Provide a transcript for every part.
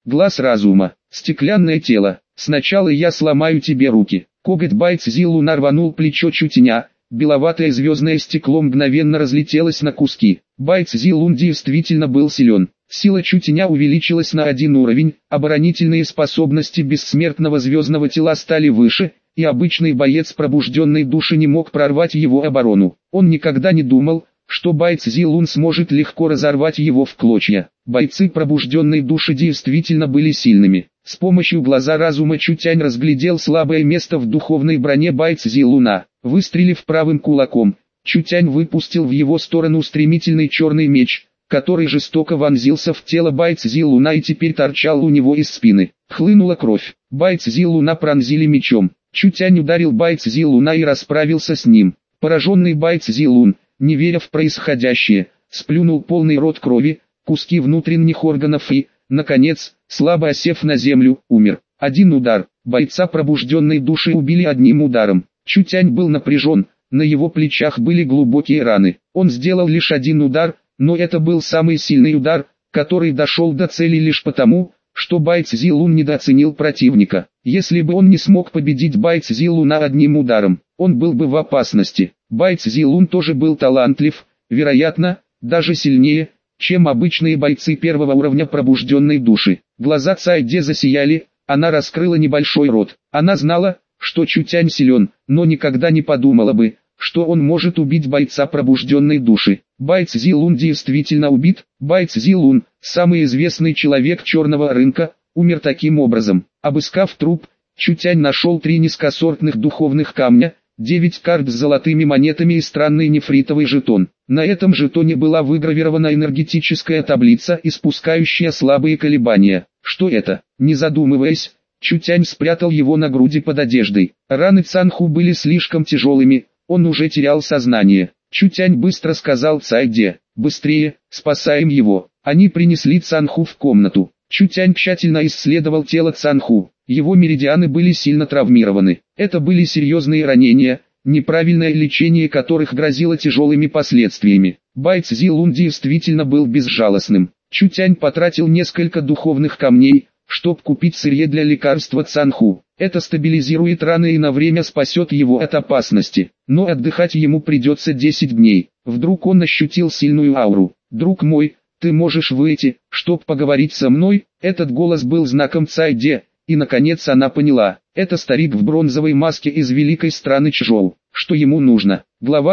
Глаз разума, стеклянное тело. Сначала я сломаю тебе руки. Коготь Байцзилуна рванул плечо Чутяня. Беловатое звездное стекло мгновенно разлетелось на куски. Байцзилун действительно был силен. Сила Чутяня увеличилась на 1 уровень, оборонительные способности бессмертного звездного тела стали выше, и обычный боец пробужденной души не мог прорвать его оборону. Он никогда не думал, что Байцзилун сможет легко разорвать его в клочья. Бойцы пробужденной души действительно были сильными. С помощью глаза разума Чутянь разглядел слабое место в духовной броне Байцзилуна. Выстрелив правым кулаком, Чутянь выпустил в его сторону стремительный черный меч, который жестоко вонзился в тело Байцзилуна и теперь торчал у него из спины. Хлынула кровь. Байцзилуна пронзили мечом. Чутянь ударил Байцзилуна и расправился с ним. Пораженный Байцзилун, не веря в происходящее, сплюнул полный рот крови, куски внутренних органов и, наконец, слабо осев на землю, умер. 1 удар. Бойца пробужденной души убили 1 ударом. Чутянь был напряжен, на его плечах были глубокие раны. Он сделал лишь 1 удар, но это был самый сильный удар, который дошел до цели лишь потому, что Байцзилун недооценил противника. Если бы он не смог победить Байцзилуна 1 ударом, он был бы в опасности. Байцзилун тоже был талантлив, вероятно, даже сильнее, чем обычные бойцы 1-го уровня пробужденной души. Глаза Цайде засияли, она раскрыла небольшой рот. Она знала, что Чутянь силен, но никогда не подумала бы, что он может убить бойца пробужденной души. Байцзилун действительно убит. Байцзилун, самый известный человек черного рынка, умер таким образом. Обыскав труп, Чутянь нашел 3 низкосортных духовных камня, 9 карт с золотыми монетами и странный нефритовый жетон. На этом жетоне была выгравирована энергетическая таблица, испускающая слабые колебания. Что это? Не задумываясь, Чутянь спрятал его на груди под одеждой. Раны Цанху были слишком тяжелыми, он уже терял сознание. Чутянь быстро сказал Цайде: «Быстрее, спасаем его». Они принесли Цанху в комнату. Чутянь тщательно исследовал тело Цанху. Его меридианы были сильно травмированы. Это были серьезные ранения, неправильное лечение которых грозило тяжелыми последствиями. Байцзилун действительно был безжалостным. Чутянь потратил несколько духовных камней, чтобы купить сырье для лекарства Цанху. Это стабилизирует раны и на время спасет его от опасности. Но отдыхать ему придется 10 дней. Вдруг он ощутил сильную ауру. «Друг мой, ты можешь выйти, чтоб поговорить со мной?» Этот голос был знаком Цайде, и наконец она поняла. Это старик в бронзовой маске из великой страны Чжоу. Что ему нужно? Глава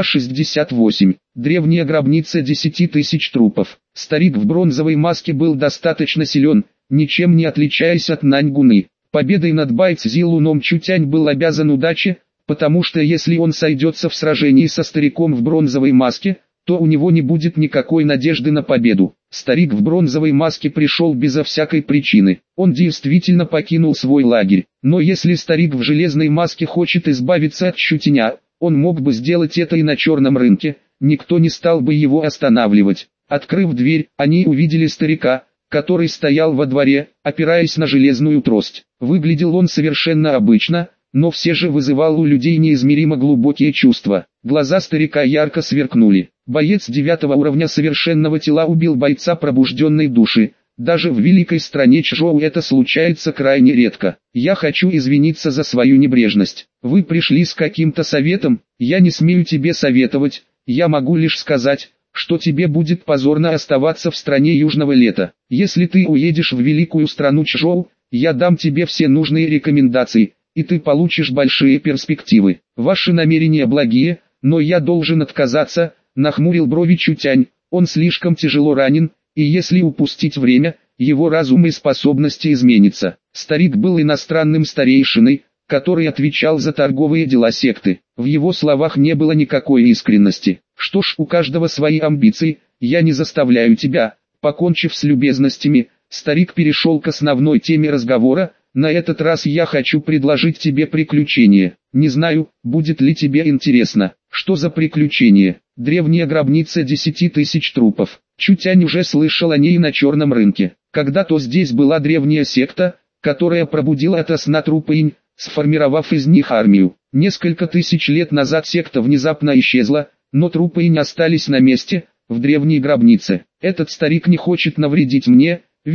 68. Древняя гробница 10 тысяч трупов. Старик в бронзовой маске был достаточно силен, ничем не отличаясь от Наньгуны. Победой над Байцзилуном Чутянь был обязан удаче, потому что если он сойдется в сражении со стариком в бронзовой маске, то у него не будет никакой надежды на победу. Старик в бронзовой маске пришел безо всякой причины. Он действительно покинул свой лагерь. Но если старик в железной маске хочет избавиться от Чутяня, он мог бы сделать это и на черном рынке, никто не стал бы его останавливать. Открыв дверь, они увидели старика, который стоял во дворе, опираясь на железную трость. Выглядел он совершенно обычно, но все же вызывал у людей неизмеримо глубокие чувства. Глаза старика ярко сверкнули. Боец 9-го уровня совершенного тела убил бойца пробужденной души. Даже в великой стране Чжоу это случается крайне редко. Я хочу извиниться за свою небрежность. Вы пришли с каким-то советом? Я не смею тебе советовать, я могу лишь сказать, что тебе будет позорно оставаться в стране южного лета. Если ты уедешь в великую страну Чжоу, я дам тебе все нужные рекомендации, и ты получишь большие перспективы. Ваши намерения благие, но я должен отказаться, нахмурил брови Чутянь. Он слишком тяжело ранен, и если упустить время, его разум и способности изменятся. Старик был иностранным старейшиной, который отвечал за торговые дела секты. В его словах не было никакой искренности. Что ж, у каждого свои амбиции, я не заставляю тебя. Покончив с любезностями, старик перешел к основной теме разговора. На этот раз я хочу предложить тебе приключение. Не знаю, будет ли тебе интересно. Что за приключение? Древняя гробница 10 тысяч трупов. Чутянь уже слышал о ней на черном рынке. Когда-то здесь была древняя секта, которая пробудила ото сна трупы, сформировав из них армию. Несколько тысяч лет назад секта внезапно исчезла, но трупы остались на месте, в древней гробнице. Этот старик не хочет навредить мне, верно?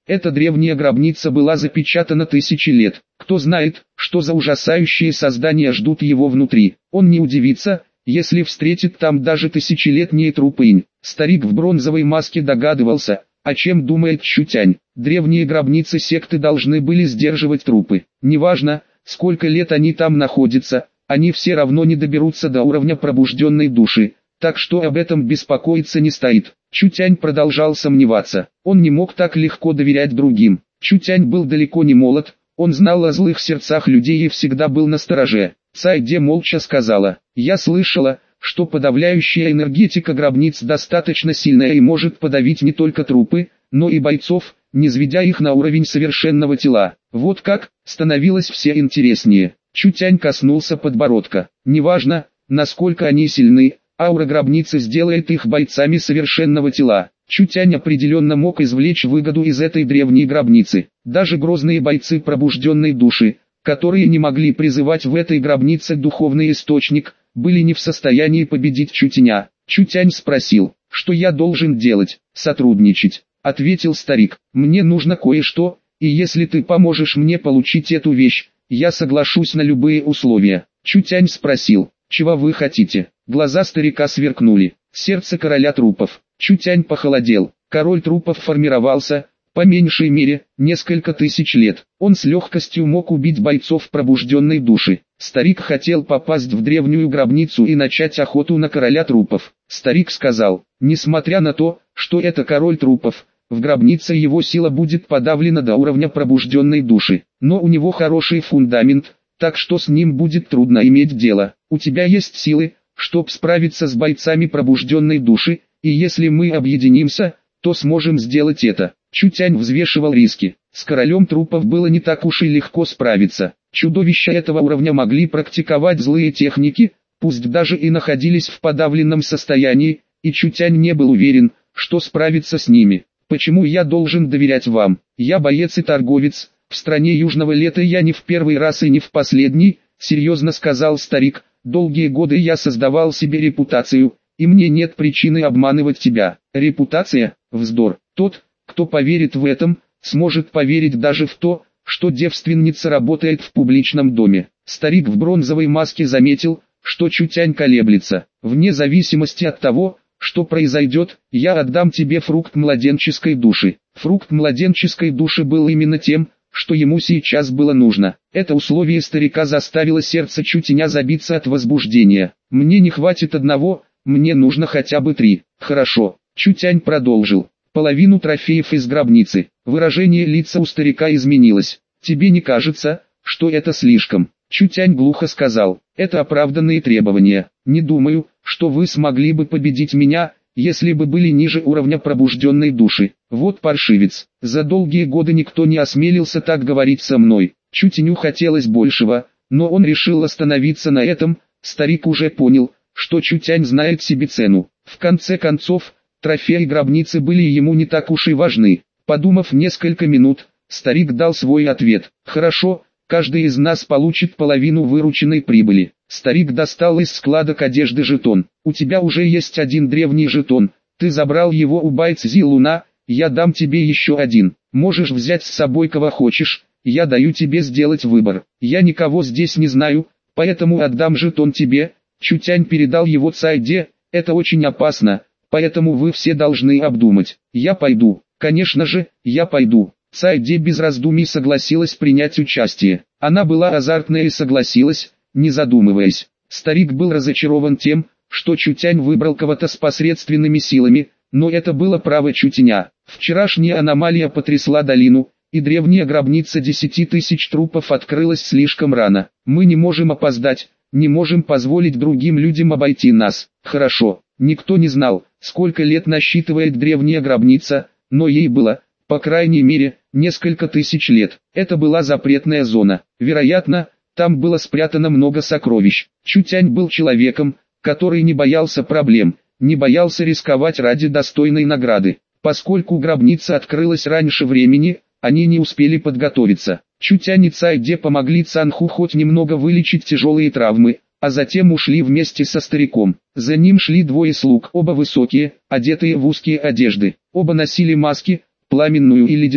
Эта древняя гробница была запечатана тысячи лет. Кто знает, что за ужасающие создания ждут его внутри. Он не удивится, если встретит там даже тысячелетние трупы. Старик в бронзовой маске догадывался, о чем думает Чутянь. Древние гробницы секты должны были сдерживать трупы. Неважно, сколько лет они там находятся, они все равно не доберутся до уровня пробужденной души, так что об этом беспокоиться не стоит. Чутянь продолжал сомневаться. Он не мог так легко доверять другим. Чутянь был далеко не молод, он знал о злых сердцах людей и всегда был настороже. Цайде молча сказала: «Я слышала, что подавляющая энергетика гробниц достаточно сильная и может подавить не только трупы, но и бойцов, низведя их на уровень совершенного тела». Вот как, становилось все интереснее. Чутянь коснулся подбородка. Неважно, насколько они сильны, аура гробницы сделает их бойцами совершенного тела. Чутянь определенно мог извлечь выгоду из этой древней гробницы. Даже грозные бойцы пробужденной души, которые не могли призывать в этой гробнице духовный источник, были не в состоянии победить Чутяня. Чутянь спросил: «Что я должен делать?» «Сотрудничать», — ответил старик. «Мне нужно кое-что, и если ты поможешь мне получить эту вещь, я соглашусь на любые условия». Чутянь спросил: «Чего вы хотите?» Глаза старика сверкнули. Сердце короля трупов. Чутянь похолодел. Король трупов формировался, по меньшей мере, несколько тысяч лет. Он с легкостью мог убить бойцов пробужденной души. Старик хотел попасть в древнюю гробницу и начать охоту на короля трупов. Старик сказал: «Несмотря на то, что это король трупов, в гробнице его сила будет подавлена до уровня пробужденной души. Но у него хороший фундамент, так что с ним будет трудно иметь дело. У тебя есть силы, чтобы справиться с бойцами пробужденной души, и если мы объединимся, то сможем сделать это». Чутянь взвешивал риски. С королем трупов было не так уж и легко справиться. Чудовища этого уровня могли практиковать злые техники, пусть даже и находились в подавленном состоянии, и Чутянь не был уверен, что справится с ними. «Почему я должен доверять вам? Я боец и торговец, в стране Южного Лета я не в первый раз и не в последний», — серьезно сказал старик. «Долгие годы я создавал себе репутацию, и мне нет причины обманывать тебя». «Репутация? Вздор. Тот, кто поверит в этом, сможет поверить даже в то, что девственница работает в публичном доме». Старик в бронзовой маске заметил, что Чутянь колеблется. «Вне зависимости от того, что произойдет, я отдам тебе фрукт младенческой души». Фрукт младенческой души был именно тем, что ему сейчас было нужно. Это условие старика заставило сердце Чутяня забиться от возбуждения. «Мне не хватит одного, мне нужно хотя бы 3. «Хорошо», — Чутянь продолжил. «Половину трофеев из гробницы». Выражение лица у старика изменилось. «Тебе не кажется, что это слишком?» Чутянь глухо сказал: «Это оправданные требования. Не думаю, что вы смогли бы победить меня, если бы были ниже уровня пробужденной души. Вот паршивец. За долгие годы никто не осмелился так говорить со мной». Чутяню хотелось большего, но он решил остановиться на этом. Старик уже понял, что Чутянь знает себе цену. В конце концов, трофеи гробницы были ему не так уж и важны. Подумав несколько минут, старик дал свой ответ: «Хорошо, каждый из нас получит половину вырученной прибыли». Старик достал из складок одежды жетон. «У тебя уже есть один древний жетон, ты забрал его у Байцзи Луна, я дам тебе еще один. Можешь взять с собой кого хочешь, я даю тебе сделать выбор. Я никого здесь не знаю, поэтому отдам жетон тебе». Чутянь передал его Цайде. «Это очень опасно, поэтому вы все должны обдумать». «Я пойду». «Конечно же, я пойду». Цайде без раздумий согласилась принять участие. Она была азартная и согласилась, не задумываясь. Старик был разочарован тем, что Чутянь выбрал кого-то с посредственными силами, но это было право Чутяня. Вчерашняя аномалия потрясла долину, и древняя гробница 10 тысяч трупов открылась слишком рано. «Мы не можем опоздать, не можем позволить другим людям обойти нас». Хорошо, никто не знал, сколько лет насчитывает древняя гробница, но ей было, по крайней мере, несколько тысяч лет. Это была запретная зона. Вероятно, там было спрятано много сокровищ. Чутянь был человеком, который не боялся проблем, не боялся рисковать ради достойной награды. Поскольку гробница открылась раньше времени, они не успели подготовиться. Чутянь и Цайде помогли Цанху хоть немного вылечить тяжелые травмы, а затем ушли вместе со стариком. За ним шли двое слуг, оба высокие, одетые в узкие одежды. Оба носили маски, пламенную и ледяную.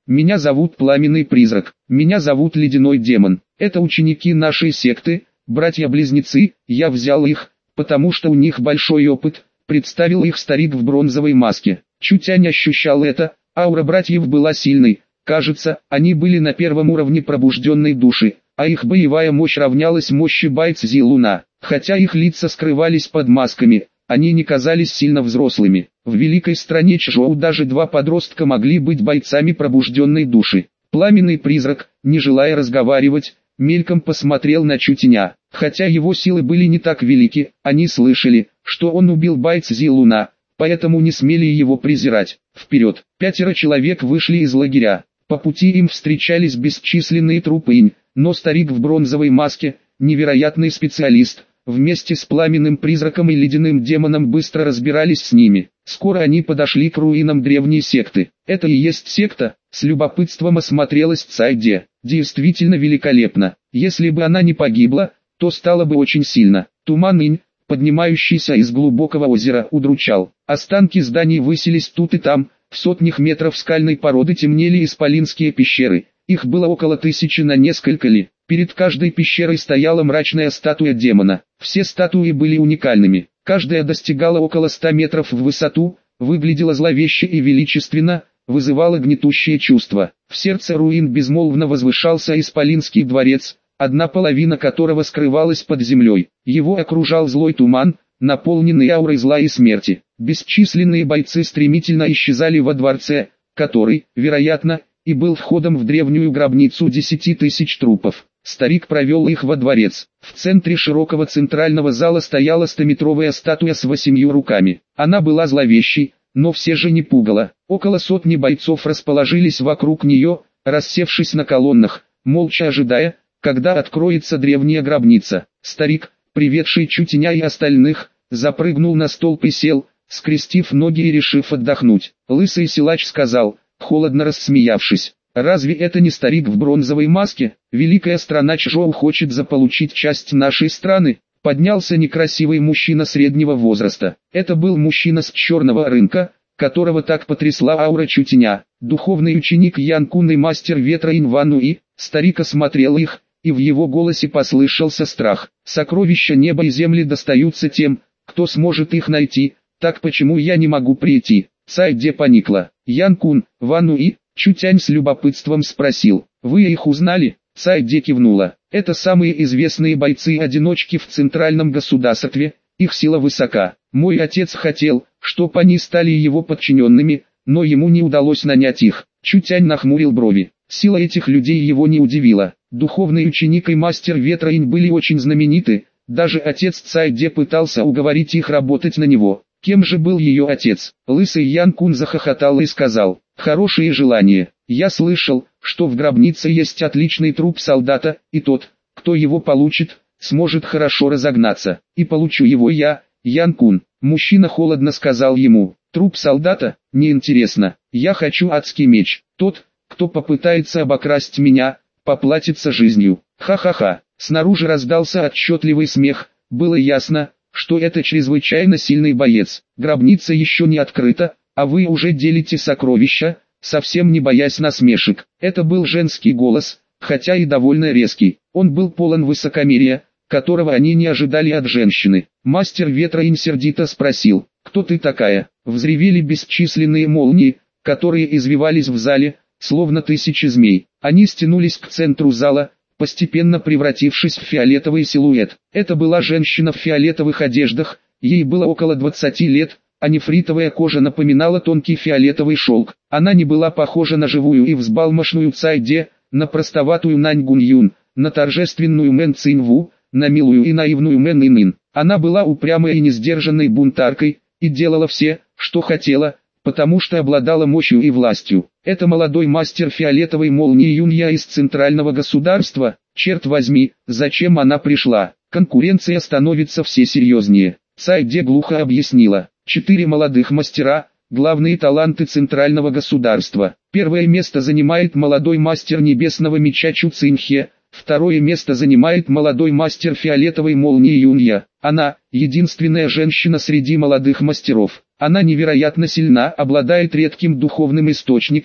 Меня зовут Пламенный Призрак. Меня зовут Ледяной Демон. Это ученики нашей секты, братья-близнецы. Я взял их, потому что у них большой опыт, представил их старик в бронзовой маске. Чутянь ощущал это, аура братьев была сильной. Кажется, они были на первом уровне пробужденной души, а их боевая мощь равнялась мощи Байцзи Луна. Хотя их лица скрывались под масками, они не казались сильно взрослыми. В великой стране Чжоу даже два подростка могли быть бойцами пробужденной души. Пламенный Призрак, не желая разговаривать, мельком посмотрел на Чутяня. Хотя его силы были не так велики, они слышали, что он убил Байцзи Луна, поэтому не смели его презирать. Вперед! 5 человек вышли из лагеря. По пути им встречались бесчисленные трупы инь, но старик в бронзовой маске, невероятный специалист, вместе с Пламенным Призраком и Ледяным Демоном быстро разбирались с ними. Скоро они подошли к руинам древней секты. Это и есть секта? С любопытством осмотрелась Цайде. Действительно великолепно. Если бы она не погибла, то стало бы очень сильно. Туман инь, поднимающийся из глубокого озера, удручал. Останки зданий высились тут и там, в сотнях метров скальной породы темнели исполинские пещеры. Их было около 1000 на несколько ли. Перед каждой пещерой стояла мрачная статуя демона. Все статуи были уникальными. Каждая достигала около 100 метров в высоту, выглядела зловеще и величественно, вызывала гнетущее чувство. В сердце руин безмолвно возвышался исполинский дворец, одна половина которого скрывалась под землей. Его окружал злой туман, наполненный аурой зла и смерти. Бесчисленные бойцы стремительно исчезали во дворце, который, вероятно, и был входом в древнюю гробницу 10 000 трупов. Старик провел их во дворец. В центре широкого центрального зала стояла 100-метровая статуя с 8 руками. Она была зловещей, но все же не пугала. Около сотни бойцов расположились вокруг нее, рассевшись на колоннах, молча ожидая, когда откроется древняя гробница. Старик, приведший Чутяня и остальных, запрыгнул на столб и сел, скрестив ноги и решив отдохнуть. Лысый силач сказал, холодно рассмеявшись: «Разве это не старик в бронзовой маске? Великая страна Чжоу хочет заполучить часть нашей страны». Поднялся некрасивый мужчина среднего возраста. Это был мужчина с черного рынка, которого так потрясла аура Чутяня. Духовный ученик Ян Кун и мастер ветра Ин Ван Уи. Старик осмотрел их, и в его голосе послышался страх. «Сокровища неба и земли достаются тем, кто сможет их найти, так почему я не могу прийти?» Цайде поникла. «Ян Кун, Ван Уи?» Чутянь с любопытством спросил. «Вы их узнали?» Цайде кивнула. «Это самые известные бойцы-одиночки в центральном государстве, их сила высока. Мой отец хотел, чтоб они стали его подчиненными, но ему не удалось нанять их». Чутянь нахмурил брови. Сила этих людей его не удивила. Духовный ученик и мастер ветра Инь были очень знамениты, даже отец Цайде пытался уговорить их работать на него. Кем же был ее отец? Лысый Ян Кун захохотал и сказал: «Хорошие желания. Я слышал, что в гробнице есть отличный труп солдата, и тот, кто его получит, сможет хорошо разогнаться. И получу его я, Ян Кун». Мужчина холодно сказал ему: «Труп солдата? Неинтересно. Я хочу адский меч. Тот, кто попытается обокрасть меня, поплатится жизнью». Ха-ха-ха. Снаружи раздался отчетливый смех. Было ясно, что это чрезвычайно сильный боец. «Гробница еще не открыта, а вы уже делите сокровища», совсем не боясь насмешек. Это был женский голос, хотя и довольно резкий. Он был полон высокомерия, которого они не ожидали от женщины. Мастер ветра Инь сердито спросил: «Кто ты такая?» Взревели бесчисленные молнии, которые извивались в зале, словно тысячи змей. Они стянулись к центру зала, постепенно превратившись в фиолетовый силуэт. Это была женщина в фиолетовых одеждах, ей было около 20 лет, а нефритовая кожа напоминала тонкий фиолетовый шелк. Она не была похожа на живую и взбалмошную Цайде, на простоватую Нань Гуньюн, на торжественную Мэн Цинву, на милую и наивную Мэн Инин. Она была упрямой и несдержанной бунтаркой, и делала все, что хотела, потому что обладала мощью и властью. Это молодой мастер фиолетовой молнии Юнья из центрального государства. Черт возьми, зачем она пришла? Конкуренция становится все серьезнее. Цайде глухо объяснила: 4 молодых мастера, главные таланты центрального государства. Первое место занимает молодой мастер небесного меча Чу Цинхе, второе место занимает молодой мастер фиолетовой молнии Юнья. Она – единственная женщина среди молодых мастеров. Она невероятно сильна, обладает редким духовным источником,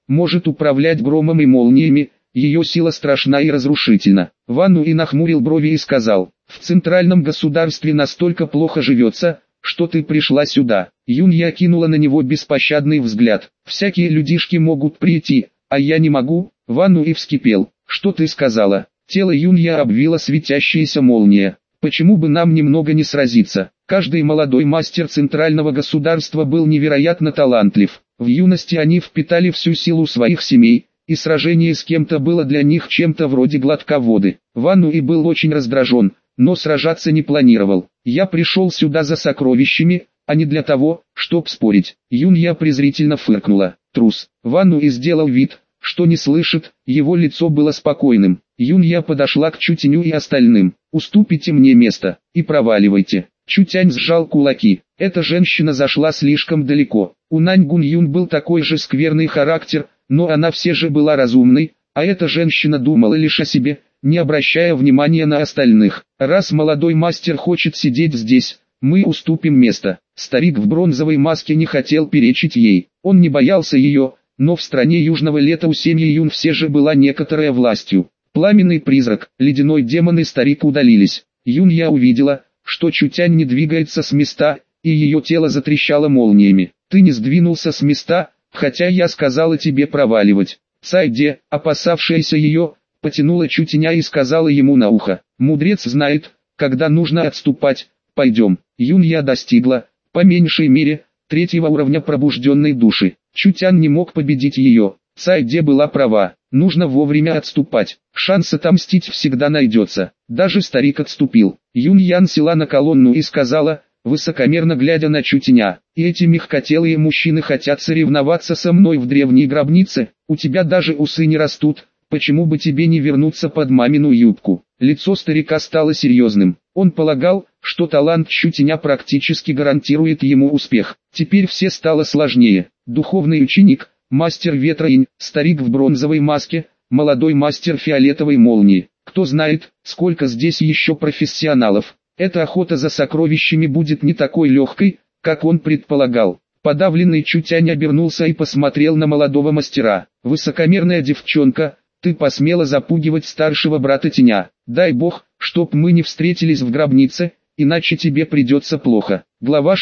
может управлять громом и молниями, ее сила страшна и разрушительна. Ван Уи нахмурил брови и сказал: в центральном государстве настолько плохо живется, что ты пришла сюда. Юнья кинула на него беспощадный взгляд. Всякие людишки могут прийти, а я не могу. Ван Уи вскипел. Что ты сказала? Тело Юнья обвила светящаяся молния. Почему бы нам немного не сразиться? Каждый молодой мастер центрального государства был невероятно талантлив. В юности они впитали всю силу своих семей, и сражение с кем-то было для них чем-то вроде глотка воды. Ван Уи был очень раздражен, но сражаться не планировал. Я пришел сюда за сокровищами, а не для того, чтоб спорить. Юнья презрительно фыркнула. Трус. Ван Уи сделал вид, что не слышит, его лицо было спокойным. Юнья подошла к Чутяню и остальным. «Уступите мне место, и проваливайте». Чутянь сжал кулаки. Эта женщина зашла слишком далеко. У Нань Гуньюн был такой же скверный характер, но она все же была разумной, а эта женщина думала лишь о себе, не обращая внимания на остальных. Раз молодой мастер хочет сидеть здесь, мы уступим место. Старик в бронзовой маске не хотел перечить ей. Он не боялся ее, но в стране южного лета у семьи Юн все же была некоторая властью. Пламенный призрак, ледяной демон и старик удалились. Юнья увидела, что Чутянь не двигается с места, и ее тело затрещало молниями. Ты не сдвинулся с места, хотя я сказала тебе проваливать. Цайде, опасавшаяся ее, потянула Чутяня и сказала ему на ухо: мудрец знает, когда нужно отступать. Пойдем. Юнья достигла, по меньшей мере, 3-го уровня пробужденной души. Чутян не мог победить ее. Цайде была права, нужно вовремя отступать, шанс отомстить всегда найдется. Даже старик отступил. Юньян села на колонну и сказала, высокомерно глядя на Чутяня: и эти мягкотелые мужчины хотят соревноваться со мной в древней гробнице, у тебя даже усы не растут, почему бы тебе не вернуться под мамину юбку? Лицо старика стало серьезным. Он полагал, что талант Чутяня практически гарантирует ему успех. Теперь все стало сложнее. Духовный ученик, мастер ветра Инь, старик в бронзовой маске, молодой мастер фиолетовой молнии. Кто знает, сколько здесь еще профессионалов. Эта охота за сокровищами будет не такой легкой, как он предполагал. Подавленный Чутянь обернулся и посмотрел на молодого мастера. Высокомерная девчонка, ты посмела запугивать старшего брата Теня. Дай бог, чтоб мы не встретились в гробнице, иначе тебе придется плохо. Глава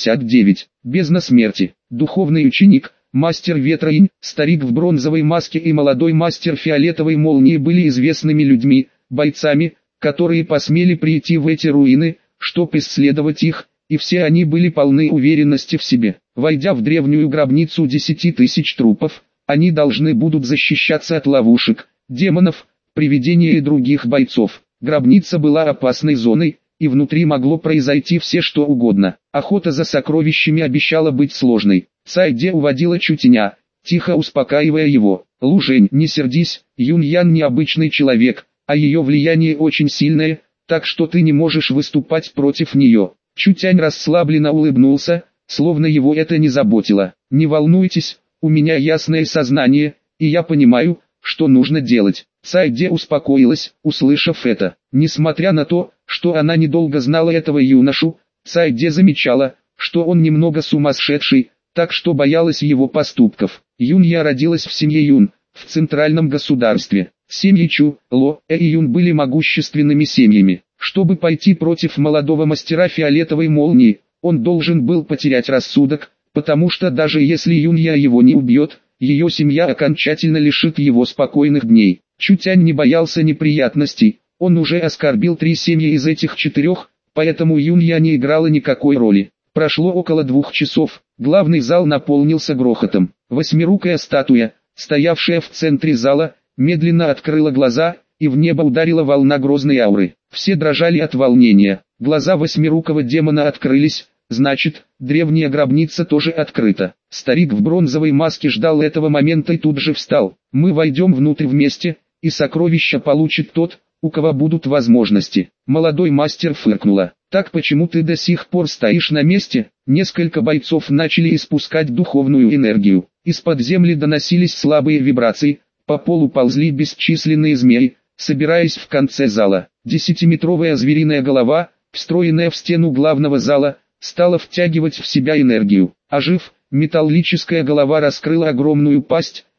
69. Бездна смерти. Духовный ученик, мастер ветра Инь, старик в бронзовой маске и молодой мастер фиолетовой молнии были известными людьми, бойцами, которые посмели прийти в эти руины, чтоб исследовать их, и все они были полны уверенности в себе. Войдя в древнюю гробницу 10 тысяч трупов, они должны будут защищаться от ловушек, демонов, привидений и других бойцов. Гробница была опасной зоной, и внутри могло произойти все что угодно. Охота за сокровищами обещала быть сложной. Цайде уводила Чутяня, тихо успокаивая его. Лужень, не сердись, Юньян необычный человек, а ее влияние очень сильное, так что ты не можешь выступать против нее. Чутянь расслабленно улыбнулся, словно его это не заботило. Не волнуйтесь, у меня ясное сознание, и я понимаю, что нужно делать. Цайде успокоилась, услышав это. Несмотря на то, что она недолго знала этого юношу, Цайде замечала, что он немного сумасшедший, так что боялась его поступков. Юнья родилась в семье Юн, в центральном государстве. Семьи Чу, Ло и Юн были могущественными семьями. Чтобы пойти против молодого мастера фиолетовой молнии, он должен был потерять рассудок, потому что даже если Юнья его не убьет, ее семья окончательно лишит его спокойных дней. Чутянь не боялся неприятностей, он уже оскорбил 3 семьи из этих 4, поэтому Юнья не играла никакой роли. Прошло около 2 часов, главный зал наполнился грохотом. Восьмирукая статуя, стоявшая в центре зала, медленно открыла глаза, и в небо ударила волна грозной ауры. Все дрожали от волнения. Глаза восьмирукого демона открылись, значит, древняя гробница тоже открыта. Старик в бронзовой маске ждал этого момента и тут же встал. Мы войдем внутрь вместе, и сокровища получит тот, у кого будут возможности. Молодой мастер фыркнула. Так почему ты до сих пор стоишь на месте? Несколько бойцов начали испускать духовную энергию. Из-под земли доносились слабые вибрации, по полу ползли бесчисленные змеи, собираясь в конце зала. 10-метровая звериная голова, встроенная в стену главного зала, стала втягивать в себя энергию. Ожив, металлическая голова раскрыла огромную пасть,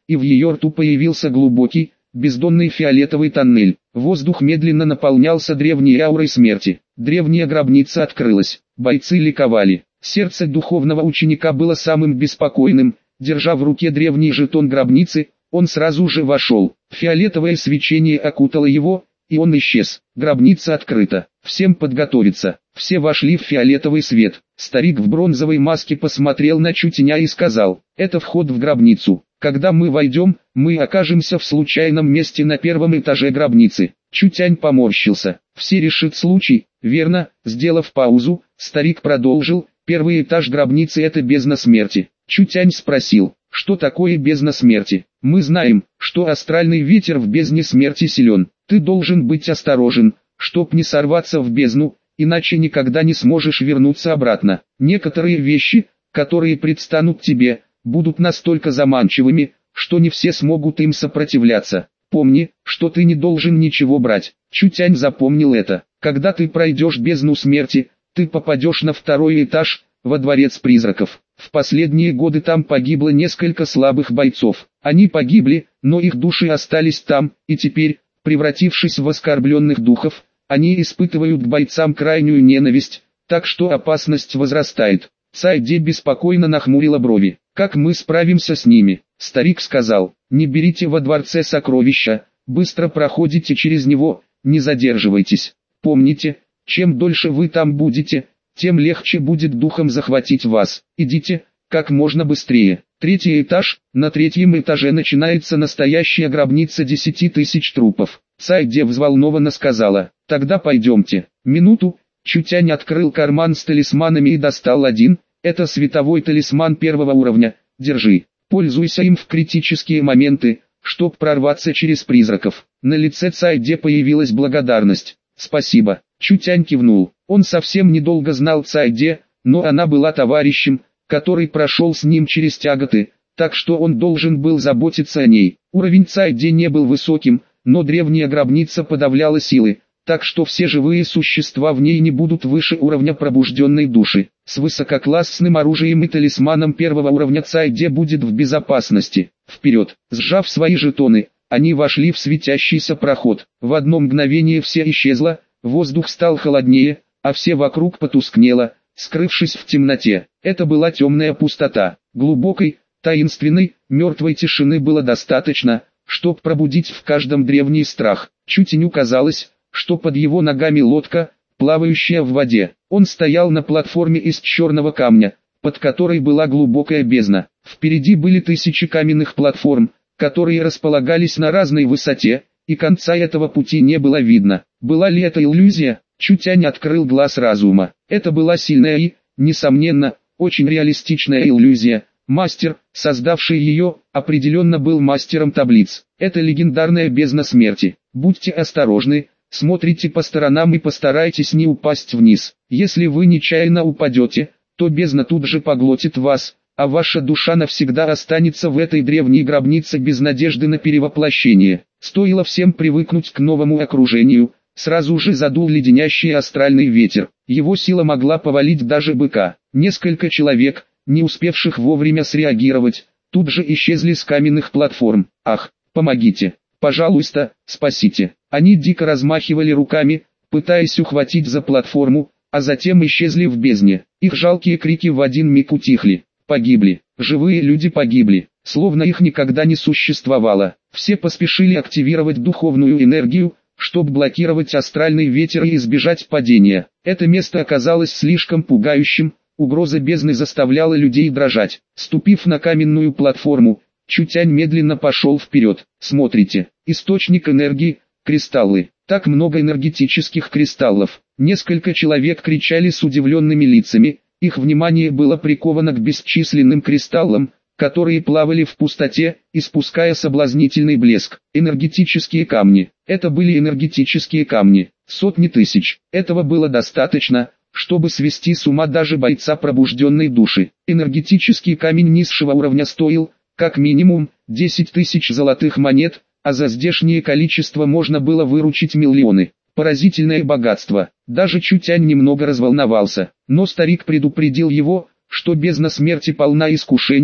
и в ее рту появился глубокий, бездонный фиолетовый тоннель. Воздух медленно наполнялся древней аурой смерти. Древняя гробница открылась. Бойцы ликовали. Сердце духовного ученика было самым беспокойным. Держа в руке древний жетон гробницы, он сразу же вошел. Фиолетовое свечение окутало его, и он исчез. Гробница открыта. Всем подготовиться. Все вошли в фиолетовый свет. Старик в бронзовой маске посмотрел на Чутеня и сказал: «Это вход в гробницу. Когда мы войдем, мы окажемся в случайном месте на первом этаже гробницы». Чутянь поморщился. Все решит случай, верно? Сделав паузу, старик продолжил: «Первый этаж гробницы — это бездна смерти». Чутянь спросил: «Что такое бездна смерти?» «Мы знаем, что астральный ветер в бездне смерти силен. Ты должен быть осторожен, чтоб не сорваться в бездну, иначе никогда не сможешь вернуться обратно. Некоторые вещи, которые предстанут тебе, будут настолько заманчивыми, что не все смогут им сопротивляться. Помни, что ты не должен ничего брать». Чутянь запомнил это. Когда ты пройдешь бездну смерти, ты попадешь на второй этаж, во дворец призраков. В последние годы там погибло несколько слабых бойцов. Они погибли, но их души остались там, и теперь, превратившись в оскорбленных духов, они испытывают к бойцам крайнюю ненависть, так что опасность возрастает. Цайде беспокойно нахмурила брови. «Как мы справимся с ними?» Старик сказал: «Не берите во дворце сокровища, быстро проходите через него, не задерживайтесь. Помните, чем дольше вы там будете, тем легче будет духом захватить вас. Идите, как можно быстрее». Третий этаж. На третьем этаже начинается настоящая гробница 10 тысяч трупов. Цайде взволнованно сказала: «Тогда пойдемте». Минуту. Чутянь открыл карман с талисманами и достал один. «Это световой талисман первого уровня. Держи. Пользуйся им в критические моменты, чтоб прорваться через призраков». На лице Цайде появилась благодарность. «Спасибо». Чутянь кивнул. Он совсем недолго знал Цайде, но она была товарищем, который прошел с ним через тяготы, так что он должен был заботиться о ней. Уровень Цайде не был высоким, но древняя гробница подавляла силы, так что все живые существа в ней не будут выше уровня пробужденной души. С высококлассным оружием и талисманом первого уровня Цайде будет в безопасности. Вперед! Сжав свои жетоны, они вошли в светящийся проход. В одно мгновение все исчезло, воздух стал холоднее, а все вокруг потускнело, скрывшись в темноте. Это была темная пустота. Глубокой, таинственной, мертвой тишины было достаточно, чтобы пробудить в каждом древний страх. Чутеню казалось, что под его ногами лодка, плавающая в воде. Он стоял на платформе из черного камня, под которой была глубокая бездна. Впереди были тысячи каменных платформ, которые располагались на разной высоте, и конца этого пути не было видно. Была ли это иллюзия? Чутянь открыл глаз разума. Это была сильная и, несомненно, очень реалистичная иллюзия. Мастер, создавший ее, определенно был мастером таблиц. Это легендарная бездна смерти. Будьте осторожны, смотрите по сторонам и постарайтесь не упасть вниз. Если вы нечаянно упадете, то бездна тут же поглотит вас, а ваша душа навсегда останется в этой древней гробнице без надежды на перевоплощение. Стоило всем привыкнуть к новому окружению, сразу же задул леденящий астральный ветер. Его сила могла повалить даже быка. Несколько человек, не успевших вовремя среагировать, тут же исчезли с каменных платформ. «Ах, помогите! Пожалуйста, спасите!» Они дико размахивали руками, пытаясь ухватить за платформу, а затем исчезли в бездне. Их жалкие крики в один миг утихли. Погибли. Живые люди погибли, словно их никогда не существовало. Все поспешили активировать духовную энергию, чтобы блокировать астральный ветер и избежать падения. Это место оказалось слишком пугающим, угроза бездны заставляла людей дрожать. Ступив на каменную платформу, Чутянь медленно пошел вперед. Смотрите, источник энергии, кристаллы. Так много энергетических кристаллов. Несколько человек кричали с удивленными лицами, их внимание было приковано к бесчисленным кристаллам, которые плавали в пустоте, испуская соблазнительный блеск. Энергетические камни. Это были энергетические камни. Сотни тысяч. Этого было достаточно, чтобы свести с ума даже бойца пробужденной души. Энергетический камень низшего уровня стоил, как минимум, 10 тысяч золотых монет, а за здешнее количество можно было выручить миллионы. Поразительное богатство. Даже Чутянь немного разволновался, но старик предупредил его, что бездна смерти полна искушений,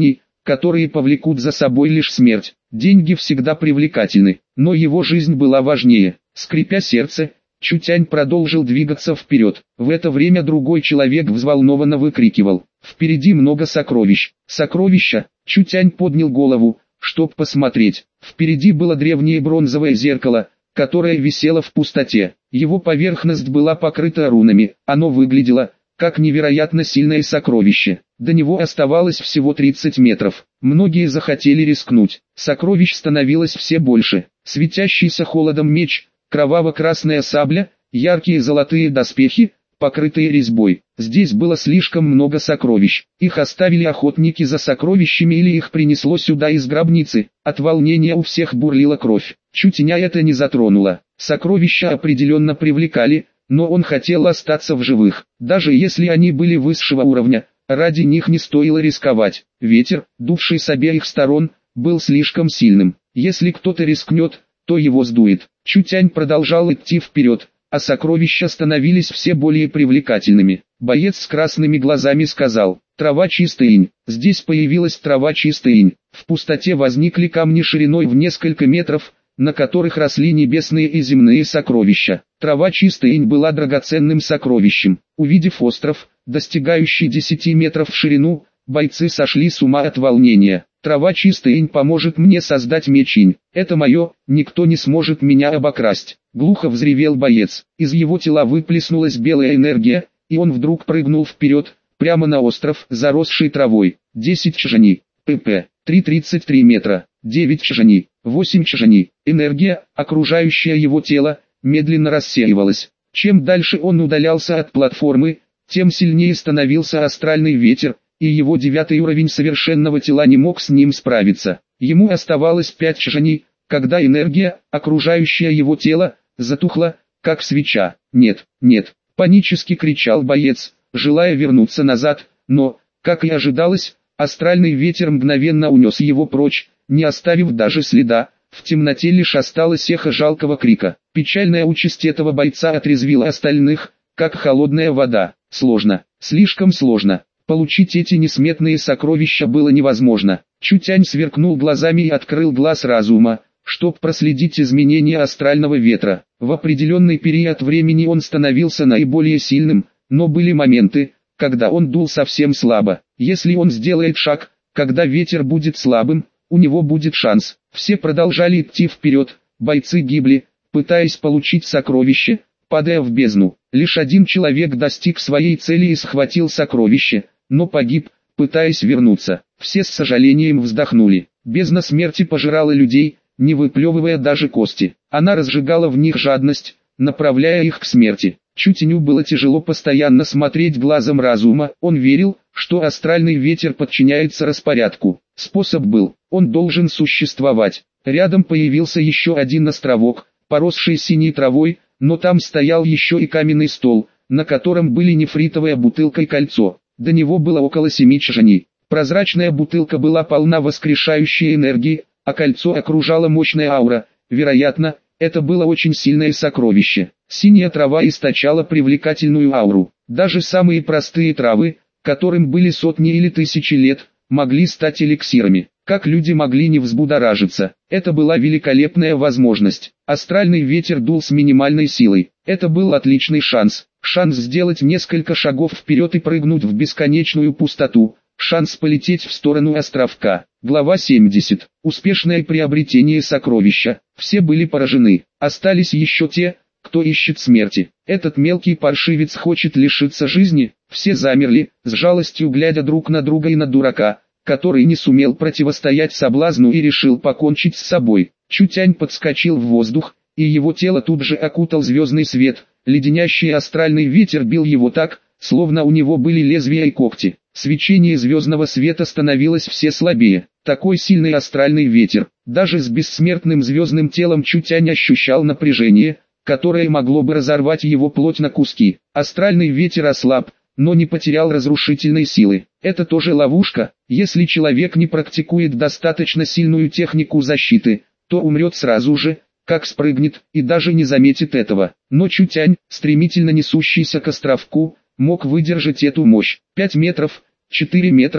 которые повлекут за собой лишь смерть. Деньги всегда привлекательны, но его жизнь была важнее. Скрипя сердце, Чутянь продолжил двигаться вперед. В это время другой человек взволнованно выкрикивал: «Впереди много сокровищ!» «Сокровища!» Чутянь поднял голову, чтоб посмотреть. Впереди было древнее бронзовое зеркало, которое висело в пустоте. Его поверхность была покрыта рунами, оно выглядело как невероятно сильное сокровище. До него оставалось всего 30 метров. Многие захотели рискнуть. Сокровищ становилось все больше. Светящийся холодом меч, кроваво-красная сабля, яркие золотые доспехи, покрытые резьбой. Здесь было слишком много сокровищ. Их оставили охотники за сокровищами или их принесло сюда из гробницы. От волнения у всех бурлила кровь. Чутяня это не затронуло. Сокровища определенно привлекали, но он хотел остаться в живых. Даже если они были высшего уровня, ради них не стоило рисковать. Ветер, дувший с обеих сторон, был слишком сильным. Если кто-то рискнет, то его сдует. Чутянь продолжал идти вперед, а сокровища становились все более привлекательными. Боец с красными глазами сказал: «Трава чистая инь». Здесь появилась трава чистая инь. В пустоте возникли камни шириной в несколько метров, на которых росли небесные и земные сокровища. Трава чистая инь была драгоценным сокровищем. Увидев остров, достигающий 10 метров в ширину, бойцы сошли с ума от волнения. «Трава чистая инь поможет мне создать меч инь. Это мое, никто не сможет меня обокрасть». Глухо взревел боец. Из его тела выплеснулась белая энергия, и он вдруг прыгнул вперед, прямо на остров, заросший травой. 10 чжани, pp, 3,33 метра, 9 чжани, 8 чжани. Энергия, окружающая его тело, медленно рассеивалась. Чем дальше он удалялся от платформы, тем сильнее становился астральный ветер, и его 9-й уровень совершенного тела не мог с ним справиться. Ему оставалось 5 чжани, когда энергия, окружающая его тело, затухла, как свеча. «Нет, нет!» — панически кричал боец, желая вернуться назад, но, как и ожидалось, астральный ветер мгновенно унес его прочь, не оставив даже следа. В темноте лишь осталось эхо жалкого крика. Печальная участь этого бойца отрезвила остальных, как холодная вода. Сложно, слишком сложно. Получить эти несметные сокровища было невозможно. Чутянь сверкнул глазами и открыл глаз разума, чтобы проследить изменения астрального ветра. В определенный период времени он становился наиболее сильным, но были моменты, когда он дул совсем слабо. Если он сделает шаг, когда ветер будет слабым, у него будет шанс. Все продолжали идти вперед, бойцы гибли, пытаясь получить сокровище, падая в бездну. Лишь один человек достиг своей цели и схватил сокровище, но погиб, пытаясь вернуться. Все с сожалением вздохнули. Бездна смерти пожирала людей, не выплевывая даже кости. Она разжигала в них жадность, направляя их к смерти. Чутяню было тяжело постоянно смотреть глазом разума. Он верил, что астральный ветер подчиняется распорядку. Способ был, он должен существовать. Рядом появился еще один островок, поросший синей травой, но там стоял еще и каменный стол, на котором были нефритовая бутылка и кольцо. До него было около 7 чжани. Прозрачная бутылка была полна воскрешающей энергии, а кольцо окружала мощная аура. Вероятно, это было очень сильное сокровище. Синяя трава источала привлекательную ауру. Даже самые простые травы, которым были сотни или тысячи лет, могли стать эликсирами. Как люди могли не взбудоражиться? Это была великолепная возможность. Астральный ветер дул с минимальной силой. Это был отличный шанс. Шанс сделать несколько шагов вперед и прыгнуть в бесконечную пустоту. Шанс полететь в сторону островка. Глава 70. Успешное приобретение сокровища. Все были поражены. Остались еще те, кто ищет смерти. Этот мелкий паршивец хочет лишиться жизни. Все замерли, с жалостью глядя друг на друга и на дурака, который не сумел противостоять соблазну и решил покончить с собой. Чутянь подскочил в воздух, и его тело тут же окутал звездный свет. Леденящий астральный ветер бил его так, словно у него были лезвия и когти. Свечение звездного света становилось все слабее. Такой сильный астральный ветер. Даже с бессмертным звездным телом Чутянь ощущал напряжение, которое могло бы разорвать его плоть на куски. Астральный ветер ослаб, но не потерял разрушительной силы. Это тоже ловушка. Если человек не практикует достаточно сильную технику защиты, то умрет сразу же, как спрыгнет, и даже не заметит этого. Но Чутянь, стремительно несущийся к островку, мог выдержать эту мощь. 5 метров, 4 метра,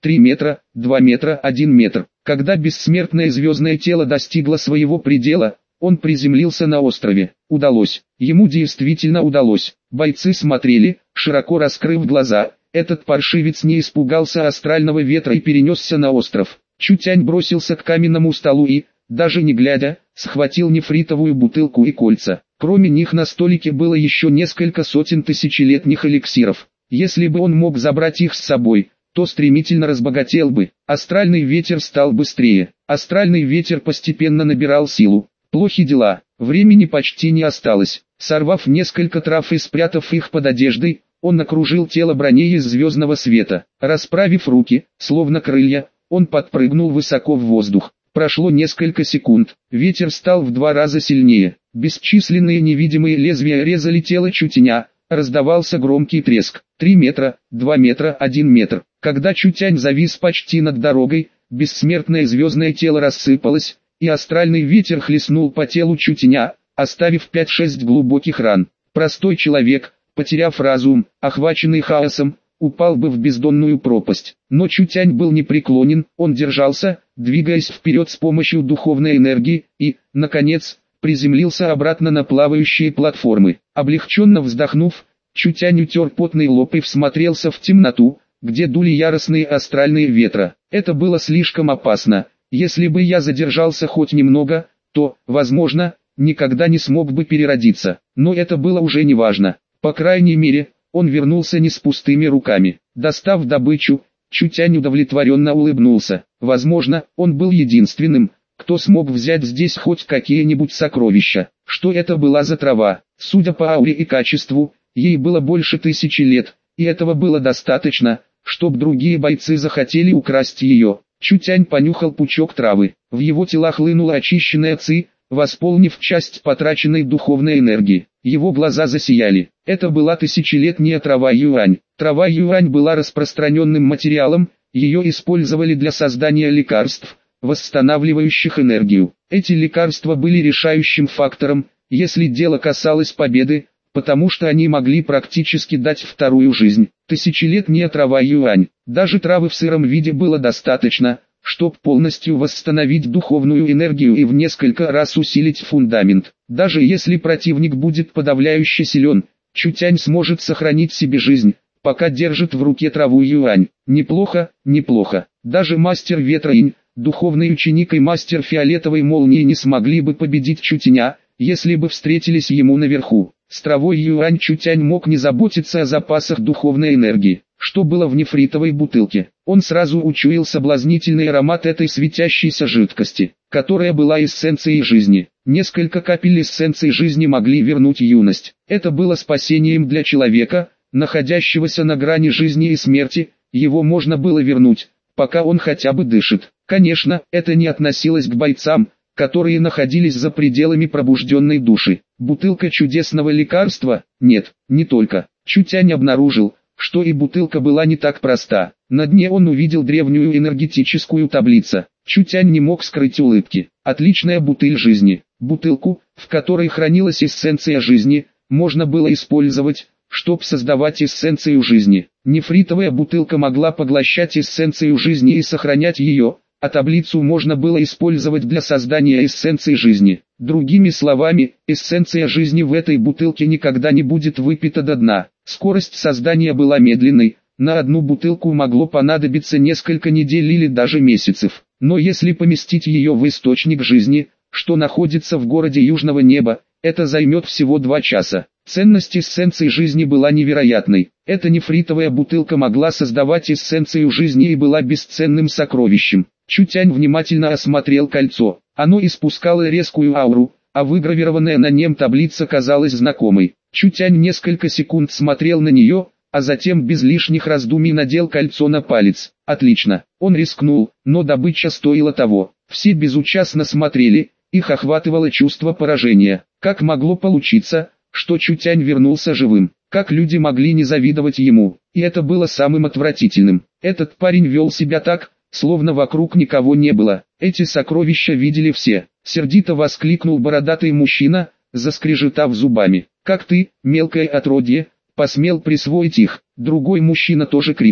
3 метра, 2 метра, 1 метр. Когда бессмертное звездное тело достигло своего предела, он приземлился на острове. Удалось. Ему действительно удалось. Бойцы смотрели, широко раскрыв глаза. Этот паршивец не испугался астрального ветра и перенесся на остров. Чутянь бросился к каменному столу и, даже не глядя, схватил нефритовую бутылку и кольца. Кроме них на столике было еще несколько сотен тысячелетних эликсиров. Если бы он мог забрать их с собой, то стремительно разбогател бы. Астральный ветер стал быстрее. Астральный ветер постепенно набирал силу. Плохи дела. Времени почти не осталось. Сорвав несколько трав и спрятав их под одеждой, он окружил тело броней из звездного света. Расправив руки, словно крылья, он подпрыгнул высоко в воздух. Прошло несколько секунд. Ветер стал в 2 раза сильнее. Бесчисленные невидимые лезвия резали тело Чутяня. Раздавался громкий треск. 3 метра, 2 метра, 1 метр. Когда Чутянь завис почти над дорогой, бессмертное звездное тело рассыпалось, и астральный ветер хлестнул по телу Чутяня, оставив 5-6 глубоких ран. Простой человек, потеряв разум, охваченный хаосом, упал бы в бездонную пропасть. Но Чутянь был непреклонен, он держался, двигаясь вперед с помощью духовной энергии, и, наконец, приземлился обратно на плавающие платформы. Облегченно вздохнув, Чутянь утер потный лоб и всмотрелся в темноту, где дули яростные астральные ветра. Это было слишком опасно. Если бы я задержался хоть немного, то, возможно, никогда не смог бы переродиться. Но это было уже не важно. По крайней мере, он вернулся не с пустыми руками. Достав добычу, Чутянь удовлетворенно улыбнулся. Возможно, он был единственным, кто смог взять здесь хоть какие-нибудь сокровища. Что это была за трава? Судя по ауре и качеству, ей было больше 1000 лет, и этого было достаточно, чтобы другие бойцы захотели украсть ее. Чутянь понюхал пучок травы. В его тела хлынула очищенная ци, восполнив часть потраченной духовной энергии. Его глаза засияли. Это была тысячелетняя трава юань. Трава юань была распространенным материалом, ее использовали для создания лекарств, восстанавливающих энергию. Эти лекарства были решающим фактором, если дело касалось победы, потому что они могли практически дать вторую жизнь. Тысячелетняя трава юань. Даже травы в сыром виде было достаточно, чтобы полностью восстановить духовную энергию и в несколько раз усилить фундамент. Даже если противник будет подавляюще силен, Чутянь сможет сохранить себе жизнь, пока держит в руке траву юань. Неплохо, неплохо. Даже мастер ветра Инь, духовный ученик и мастер фиолетовой молнии не смогли бы победить Чутяня, если бы встретились ему наверху. С травой юань Чутянь мог не заботиться о запасах духовной энергии. Что было в нефритовой бутылке? Он сразу учуял соблазнительный аромат этой светящейся жидкости, которая была эссенцией жизни. Несколько капель эссенции жизни могли вернуть юность. Это было спасением для человека, находящегося на грани жизни и смерти. Его можно было вернуть, пока он хотя бы дышит. Конечно, это не относилось к бойцам, которые находились за пределами пробужденной души. Бутылка чудесного лекарства? Нет, не только. Чутянь обнаружил, что и бутылка была не так проста. На дне он увидел древнюю энергетическую таблицу. Чутянь не мог скрыть улыбки. Отличная бутыль жизни. Бутылку, в которой хранилась эссенция жизни, можно было использовать, чтобы создавать эссенцию жизни. Нефритовая бутылка могла поглощать эссенцию жизни и сохранять ее, а таблицу можно было использовать для создания эссенции жизни. Другими словами, эссенция жизни в этой бутылке никогда не будет выпита до дна. Скорость создания была медленной, на одну бутылку могло понадобиться несколько недель или даже месяцев. Но если поместить ее в источник жизни, что находится в городе Южного Неба, это займет всего 2 часа. Ценность эссенции жизни была невероятной. Эта нефритовая бутылка могла создавать эссенцию жизни и была бесценным сокровищем. Чутянь внимательно осмотрел кольцо. Оно испускало резкую ауру, а выгравированная на нем таблица казалась знакомой. Чутянь несколько секунд смотрел на нее, а затем без лишних раздумий надел кольцо на палец. Отлично. Он рискнул, но добыча стоила того. Все безучастно смотрели, их охватывало чувство поражения. Как могло получиться, что Чутянь вернулся живым? Как люди могли не завидовать ему? И это было самым отвратительным. Этот парень вел себя так, словно вокруг никого не было. Эти сокровища видели все. Сердито воскликнул бородатый мужчина, заскрежетав зубами. «Как ты, мелкое отродье, посмел присвоить их?» Другой мужчина тоже крикнул.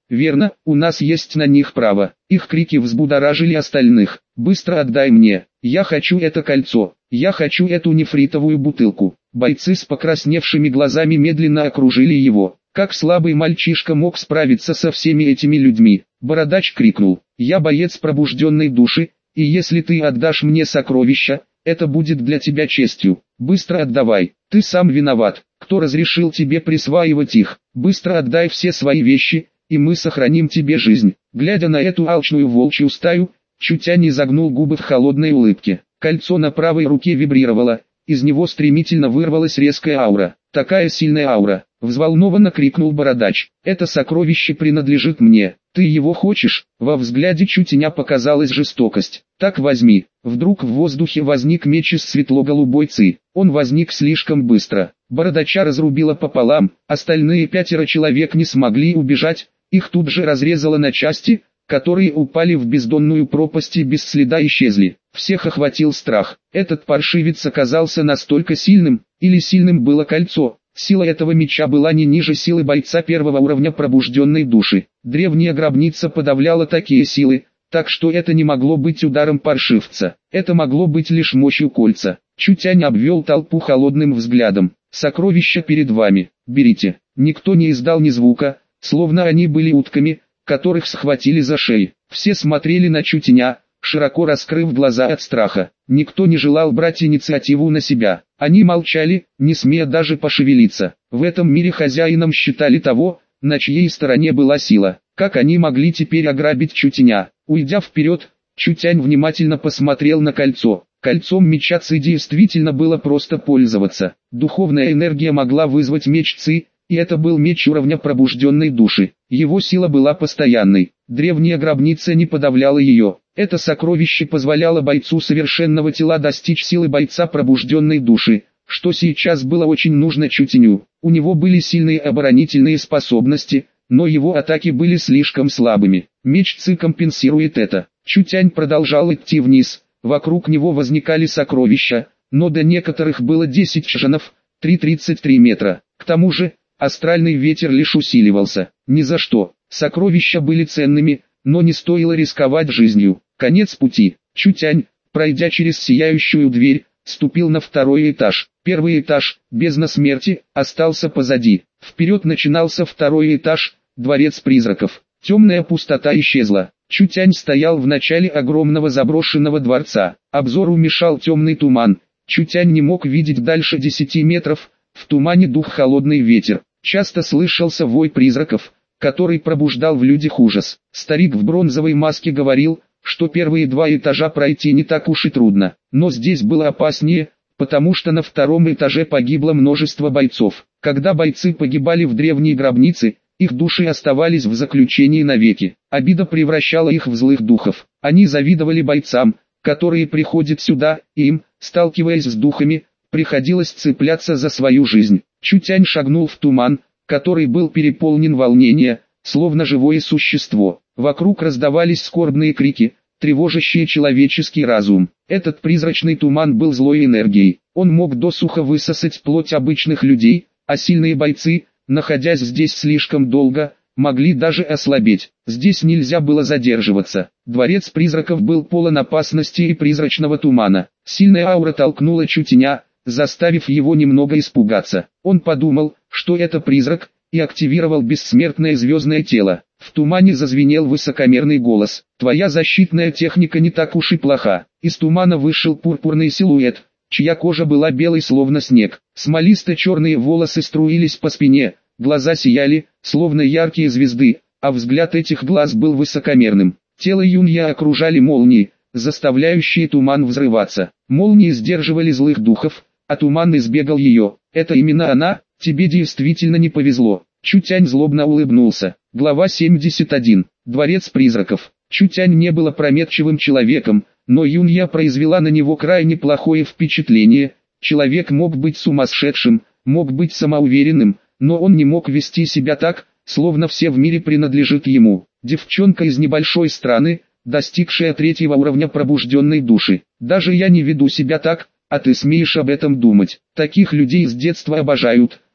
Верно, у нас есть на них право. Их крики взбудоражили остальных. Быстро отдай мне. Я хочу это кольцо. Я хочу эту нефритовую бутылку. Бойцы с покрасневшими глазами медленно окружили его. Как слабый мальчишка мог справиться со всеми этими людьми? Бородач крикнул: «Я боец пробужденной души, и если ты отдашь мне сокровища, это будет для тебя честью. Быстро отдавай. Ты сам виноват. Кто разрешил тебе присваивать их? Быстро отдай все свои вещи, и мы сохраним тебе жизнь». Глядя на эту алчную волчью стаю, Чутянь изогнул губы в холодной улыбке. Кольцо на правой руке вибрировало, из него стремительно вырвалась резкая аура. «Такая сильная аура!» — взволнованно крикнул Бородач. «Это сокровище принадлежит мне. Ты его хочешь?» Во взгляде Чутяня показалась жестокость. «Так возьми». Вдруг в воздухе возник меч из светло-голубой ци. Он возник слишком быстро. Бородача разрубило пополам, остальные 5 человек не смогли убежать, их тут же разрезало на части, которые упали в бездонную пропасть и без следа исчезли. Всех охватил страх. Этот паршивец оказался настолько сильным, или сильным было кольцо. Сила этого меча была не ниже силы бойца 1-го уровня пробужденной души. Древняя гробница подавляла такие силы, так что это не могло быть ударом паршивца. Это могло быть лишь мощью кольца. Чутянь обвел толпу холодным взглядом. «Сокровища перед вами. Берите». Никто не издал ни звука, словно они были утками, которых схватили за шеи. Все смотрели на Чутяня, широко раскрыв глаза от страха. Никто не желал брать инициативу на себя. Они молчали, не смея даже пошевелиться. В этом мире хозяином считали того, на чьей стороне была сила. Как они могли теперь ограбить Чутяня? Уйдя вперед, Чутянь внимательно посмотрел на кольцо. Кольцом меча Ци действительно было просто пользоваться. Духовная энергия могла вызвать меч Ци, и это был меч уровня пробужденной души. Его сила была постоянной. Древняя гробница не подавляла ее. Это сокровище позволяло бойцу совершенного тела достичь силы бойца пробужденной души, что сейчас было очень нужно Чутяню. У него были сильные оборонительные способности, но его атаки были слишком слабыми. Меч Ци компенсирует это. Чутянь продолжал идти вниз. Вокруг него возникали сокровища, но до некоторых было 10 чжанов, 3,33 метра. К тому же, астральный ветер лишь усиливался. Ни за что. Сокровища были ценными, но не стоило рисковать жизнью. Конец пути. Чутянь, пройдя через сияющую дверь, ступил на 2-й этаж. 1-й этаж, бездна смерти, остался позади. Вперед начинался 2-й этаж, дворец призраков. Темная пустота исчезла. Чутянь стоял в начале огромного заброшенного дворца. Обзору мешал темный туман. Чутянь не мог видеть дальше 10 метров. В тумане дух холодный ветер. Часто слышался вой призраков, который пробуждал в людях ужас. Старик в бронзовой маске говорил, что первые 2 этажа пройти не так уж и трудно. Но здесь было опаснее, потому что на 2-м этаже погибло множество бойцов. Когда бойцы погибали в древней гробнице, их души оставались в заключении навеки. Обида превращала их в злых духов. Они завидовали бойцам, которые приходят сюда, и им, сталкиваясь с духами, приходилось цепляться за свою жизнь. Чутянь шагнул в туман, который был переполнен волнением, словно живое существо. Вокруг раздавались скорбные крики, тревожащие человеческий разум. Этот призрачный туман был злой энергией. Он мог досуха высосать плоть обычных людей, а сильные бойцы, находясь здесь слишком долго, могли даже ослабеть. Здесь нельзя было задерживаться. Дворец призраков был полон опасности и призрачного тумана. Сильная аура толкнула Чутяня, заставив его немного испугаться. Он подумал, что это призрак, и активировал бессмертное звездное тело. В тумане зазвенел высокомерный голос. «Твоя защитная техника не так уж и плоха». Из тумана вышел пурпурный силуэт, чья кожа была белой словно снег. Смолисто-черные волосы струились по спине, глаза сияли, словно яркие звезды, а взгляд этих глаз был высокомерным. Тело Юнья окружали молнии, заставляющие туман взрываться. Молнии сдерживали злых духов, а туман избегал ее. «Это именно она? Тебе действительно не повезло». Чутянь злобно улыбнулся. Глава 71. Дворец призраков. Чутянь не был опрометчивым человеком, но Юнья произвела на него крайне плохое впечатление. Человек мог быть сумасшедшим, мог быть самоуверенным, но он не мог вести себя так, словно все в мире принадлежит ему. Девчонка из небольшой страны, достигшая 3-го уровня пробужденной души. Даже я не веду себя так, а ты смеешь об этом думать. Таких людей с детства обожают,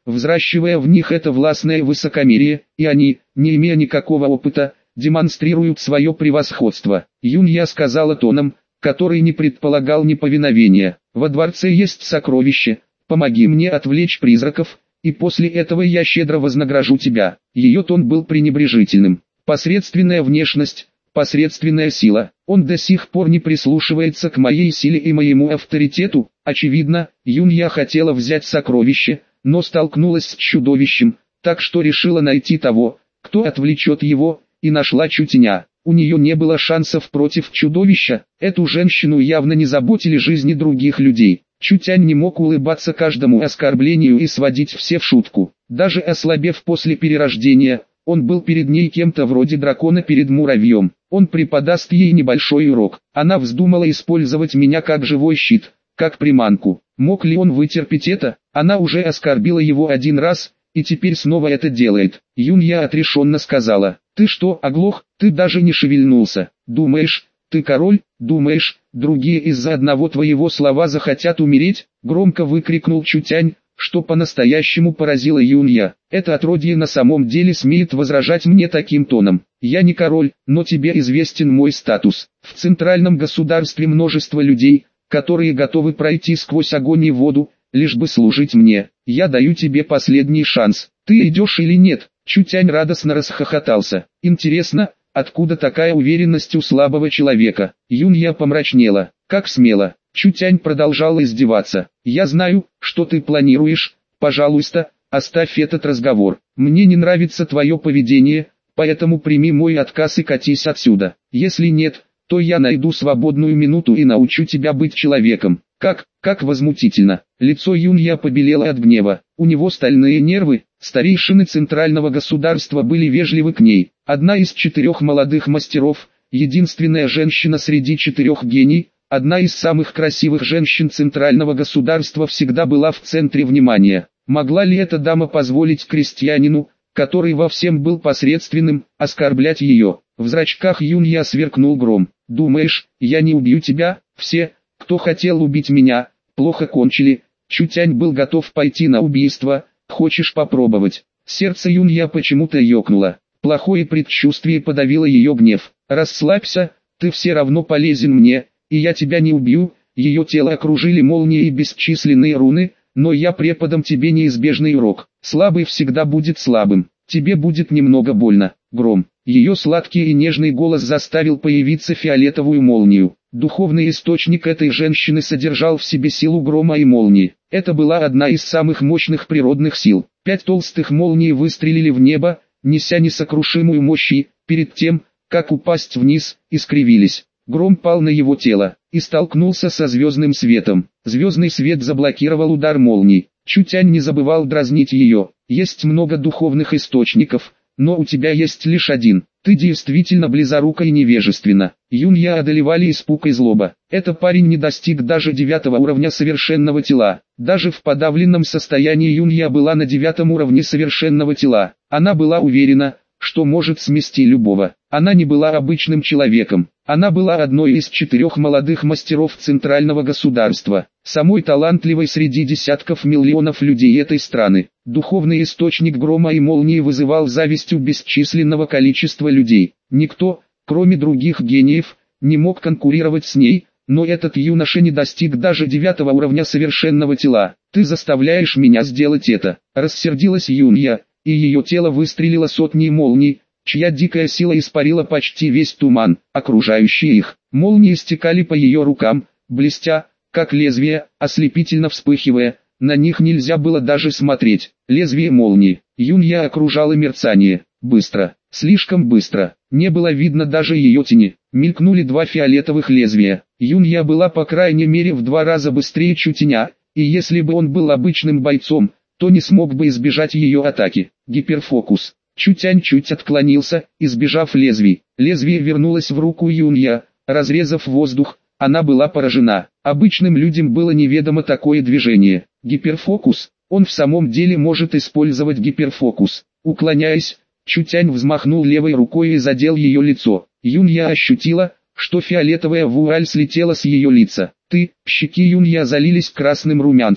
взращивая в них это властное высокомерие, и они, не имея никакого опыта, демонстрируют свое превосходство. Юнья сказала тоном, который не предполагал неповиновения: «Во дворце есть сокровище, помоги мне отвлечь призраков, и после этого я щедро вознагражу тебя». Ее тон был пренебрежительным. Посредственная внешность, посредственная сила. Он до сих пор не прислушивается к моей силе и моему авторитету. Очевидно, Юнья хотела взять сокровище, но столкнулась с чудовищем, так что решила найти того, кто отвлечет его, и нашла Чутеня. У нее не было шансов против чудовища, эту женщину явно не заботили жизни других людей. Чутянь не мог улыбаться каждому оскорблению и сводить все в шутку. Даже ослабев после перерождения, он был перед ней кем-то вроде дракона перед муравьем. Он преподаст ей небольшой урок. Она вздумала использовать меня как живой щит, как приманку. Мог ли он вытерпеть это? Она уже оскорбила его один раз, и теперь снова это делает. Юнья отрешенно сказала: «Ты что, оглох? Ты даже не шевельнулся. Думаешь, ты король? Думаешь, другие из-за одного твоего слова захотят умереть?» Громко выкрикнул Чутянь, что по-настоящему поразило Юнья. «Это отродье на самом деле смеет возражать мне таким тоном. Я не король, но тебе известен мой статус. В центральном государстве множество людей, которые готовы пройти сквозь огонь и воду, лишь бы служить мне. Я даю тебе последний шанс. Ты идешь или нет?» Чутянь радостно расхохотался. «Интересно, откуда такая уверенность у слабого человека?» Юнья помрачнела. «Как смело!» Чутянь продолжал издеваться. «Я знаю, что ты планируешь. Пожалуйста, оставь этот разговор. Мне не нравится твое поведение, поэтому прими мой отказ и катись отсюда. Если нет, то я найду свободную минуту и научу тебя быть человеком». Как возмутительно. Лицо Юнья побелело от гнева. У него стальные нервы. Старейшины центрального государства были вежливы к ней. Одна из 4 молодых мастеров, единственная женщина среди 4 гений, одна из самых красивых женщин центрального государства, всегда была в центре внимания. Могла ли эта дама позволить крестьянину, который во всем был посредственным, оскорблять ее? В зрачках Юнья сверкнул гром. «Думаешь, я не убью тебя? Все, кто хотел убить меня, плохо кончили». Чутянь был готов пойти на убийство. «Хочешь попробовать?» Сердце Юнья почему-то ёкнуло. Плохое предчувствие подавило ее гнев. «Расслабься, ты все равно полезен мне, и я тебя не убью». Ее тело окружили молнии и бесчисленные руны, но я преподам тебе неизбежный урок. Слабый всегда будет слабым. Тебе будет немного больно. Гром. Ее сладкий и нежный голос заставил появиться фиолетовую молнию. Духовный источник этой женщины содержал в себе силу грома и молнии. Это была одна из самых мощных природных сил. 5 толстых молний выстрелили в небо, неся несокрушимую мощь и, перед тем, как упасть вниз, искривились. Гром пал на его тело и столкнулся со звездным светом. Звездный свет заблокировал удар молний. Чутянь не забывал дразнить ее. «Есть много духовных источников, но у тебя есть лишь один. Ты действительно близорука и невежественна». Юнья одолевали испуг и злоба. Этот парень не достиг даже 9 уровня совершенного тела. Даже в подавленном состоянии Юнья была на 9 уровне совершенного тела. Она была уверена, что может смести любого. Она не была обычным человеком. Она была одной из 4 молодых мастеров центрального государства, самой талантливой среди десятков миллионов людей этой страны. Духовный источник грома и молнии вызывал зависть у бесчисленного количества людей. Никто, кроме других гениев, не мог конкурировать с ней, но этот юноша не достиг даже 9 уровня совершенного тела. «Ты заставляешь меня сделать это», — рассердилась Юнья, и ее тело выстрелило сотней молний, чья дикая сила испарила почти весь туман, окружающий их. Молнии стекали по ее рукам, блестя, как лезвия, ослепительно вспыхивая, на них нельзя было даже смотреть. Лезвие молнии. Юнья окружало мерцание. Быстро, слишком быстро. Не было видно даже ее тени. Мелькнули 2 фиолетовых лезвия. Юнья была по крайней мере в 2 раза быстрее Чутеня, и если бы он был обычным бойцом, то не смог бы избежать ее атаки. Гиперфокус. Чутянь чуть отклонился, избежав лезвий. Лезвие вернулось в руку Юнья, разрезав воздух. Она была поражена. Обычным людям было неведомо такое движение. Гиперфокус. Он в самом деле может использовать гиперфокус. Уклоняясь, Чутянь взмахнул левой рукой и задел ее лицо. Юнья ощутила, что фиолетовая вуаль слетела с ее лица. Щеки Юнья залились красным румянцем.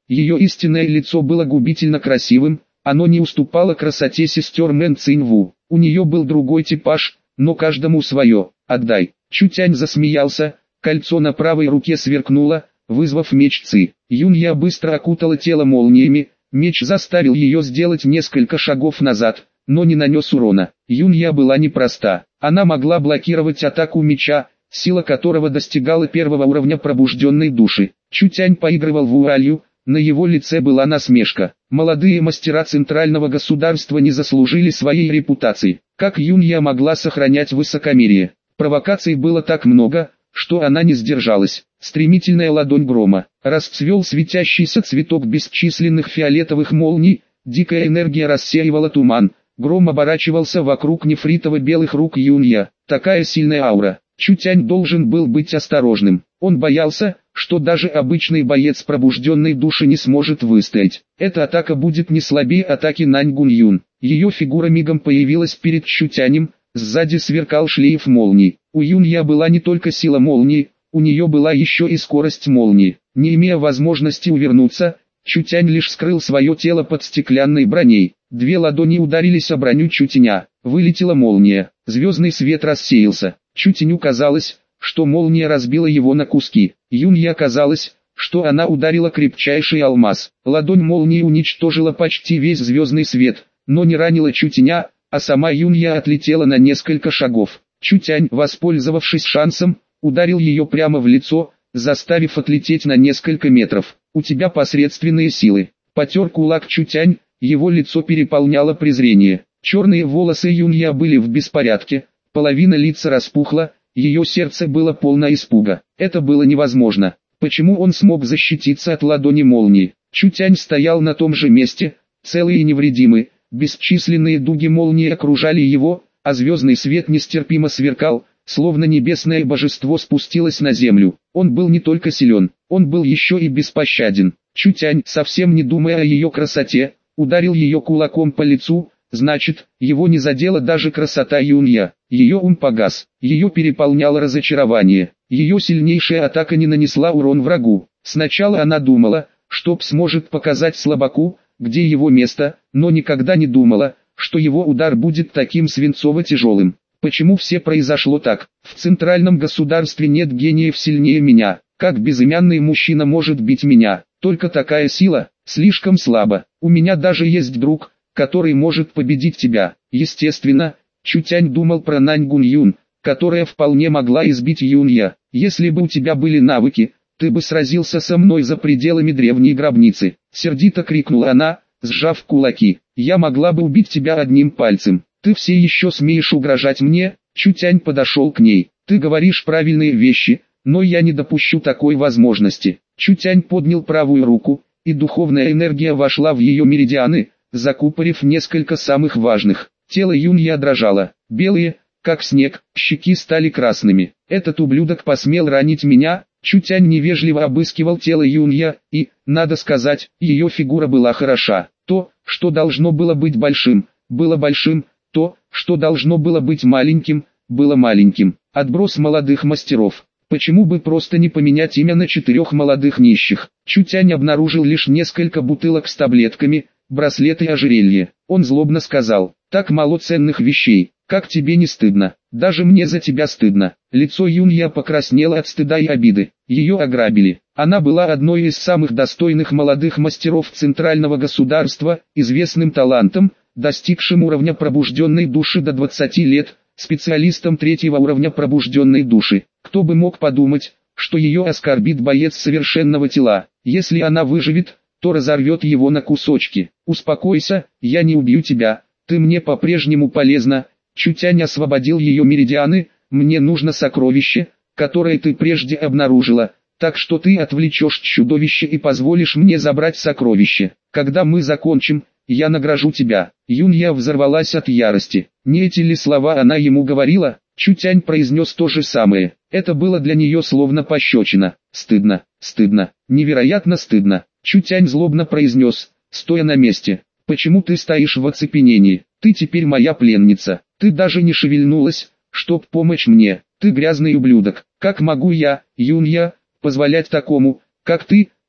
Ее истинное лицо было губительно красивым, оно не уступало красоте сестер Мэн Циньву. У нее был другой типаж, но каждому свое. «Отдай». Чутянь засмеялся, кольцо на правой руке сверкнуло, вызвав меч Ци. Юнья быстро окутала тело молниями, меч заставил ее сделать несколько шагов назад, но не нанес урона. Юнья была непроста. Она могла блокировать атаку меча, сила которого достигала первого уровня пробужденной души. Чутянь поигрывал вуалью, на его лице была насмешка. Молодые мастера центрального государства не заслужили своей репутации. Как Юнья могла сохранять высокомерие? Провокаций было так много, что она не сдержалась. Стремительная ладонь грома. Расцвел светящийся цветок бесчисленных фиолетовых молний, дикая энергия рассеивала туман. Гром оборачивался вокруг нефритово-белых рук Юнья. Такая сильная аура. Чутянь должен был быть осторожным. Он боялся, что даже обычный боец пробужденной души не сможет выстоять. Эта атака будет не слабее атаки Нань Гуньюн. Ее фигура мигом появилась перед Чутянем, сзади сверкал шлейф молний. У Юнья была не только сила молнии, у нее была еще и скорость молнии. Не имея возможности увернуться, Чутянь лишь скрыл свое тело под стеклянной броней. Две ладони ударились о броню Чутяня. Вылетела молния. Звездный свет рассеялся. Чутяню казалось, что молния разбила его на куски. Юнье казалось, что она ударила крепчайший алмаз. Ладонь молнии уничтожила почти весь звездный свет, но не ранила Чутяня, а сама Юнья отлетела на несколько шагов. Чутянь, воспользовавшись шансом, ударил ее прямо в лицо, заставив отлететь на несколько метров. «У тебя посредственные силы». Потер кулак Чутянь, его лицо переполняло презрение. Черные волосы Юнья были в беспорядке, половина лица распухла, ее сердце было полно испуга. Это было невозможно. Почему он смог защититься от ладони молнии? Чутянь стоял на том же месте, целый и невредимый. Бесчисленные дуги молнии окружали его, а звездный свет нестерпимо сверкал, словно небесное божество спустилось на землю. Он был не только силен, он был еще и беспощаден. Чутянь, совсем не думая о ее красоте, ударил ее кулаком по лицу. Значит, его не задела даже красота Юнья. Ее ум погас, ее переполняло разочарование. Ее сильнейшая атака не нанесла урон врагу. Сначала она думала, что сможет показать слабаку, где его место, но никогда не думала, что его удар будет таким свинцово-тяжелым. Почему все произошло так? В центральном государстве нет гениев сильнее меня. Как безымянный мужчина может бить меня? Только такая сила, слишком слабо. У меня даже есть друг, который может победить тебя. Естественно, Чутянь думал про Нань Гуньюн, которая вполне могла избить Юнья. Если бы у тебя были навыки, ты бы сразился со мной за пределами древней гробницы. Сердито крикнула она, сжав кулаки. Я могла бы убить тебя одним пальцем. Ты все еще смеешь угрожать мне? Чутянь подошел к ней. Ты говоришь правильные вещи, но я не допущу такой возможности. Чутянь поднял правую руку, и духовная энергия вошла в ее меридианы, закупорив несколько самых важных. Тело Юнья дрожало. Белые, как снег, щеки стали красными. Этот ублюдок посмел ранить меня. Чутянь невежливо обыскивал тело Юнья, и, надо сказать, ее фигура была хороша. То, что должно было быть большим, было большим, то, что должно было быть маленьким, было маленьким. Отброс молодых мастеров. Почему бы просто не поменять имя на 4 молодых нищих? Чутянь обнаружил лишь несколько бутылок с таблетками, браслеты и ожерелье. Он злобно сказал: «Так мало ценных вещей, как тебе не стыдно? Даже мне за тебя стыдно». Лицо Юнья покраснело от стыда и обиды. Ее ограбили. Она была одной из самых достойных молодых мастеров центрального государства, известным талантом, достигшим уровня пробужденной души до 20 лет, специалистом 3-го уровня пробужденной души. Кто бы мог подумать, что ее оскорбит боец совершенного тела. Если она выживет, то разорвет его на кусочки. «Успокойся, я не убью тебя, ты мне по-прежнему полезна». Чутянь освободил ее меридианы. «Мне нужно сокровище, которое ты прежде обнаружила, так что ты отвлечешь чудовище и позволишь мне забрать сокровище. Когда мы закончим, я награжу тебя». Юнья взорвалась от ярости. Не эти ли слова она ему говорила? Чутянь произнес то же самое. Это было для нее словно пощечина. «Стыдно, стыдно, невероятно стыдно». Чутянь злобно произнес, стоя на месте: «Почему ты стоишь в оцепенении? Ты теперь моя пленница. Ты даже не шевельнулась, чтоб помочь мне. Ты грязный ублюдок. Как могу я, Юнья, позволять такому, как ты,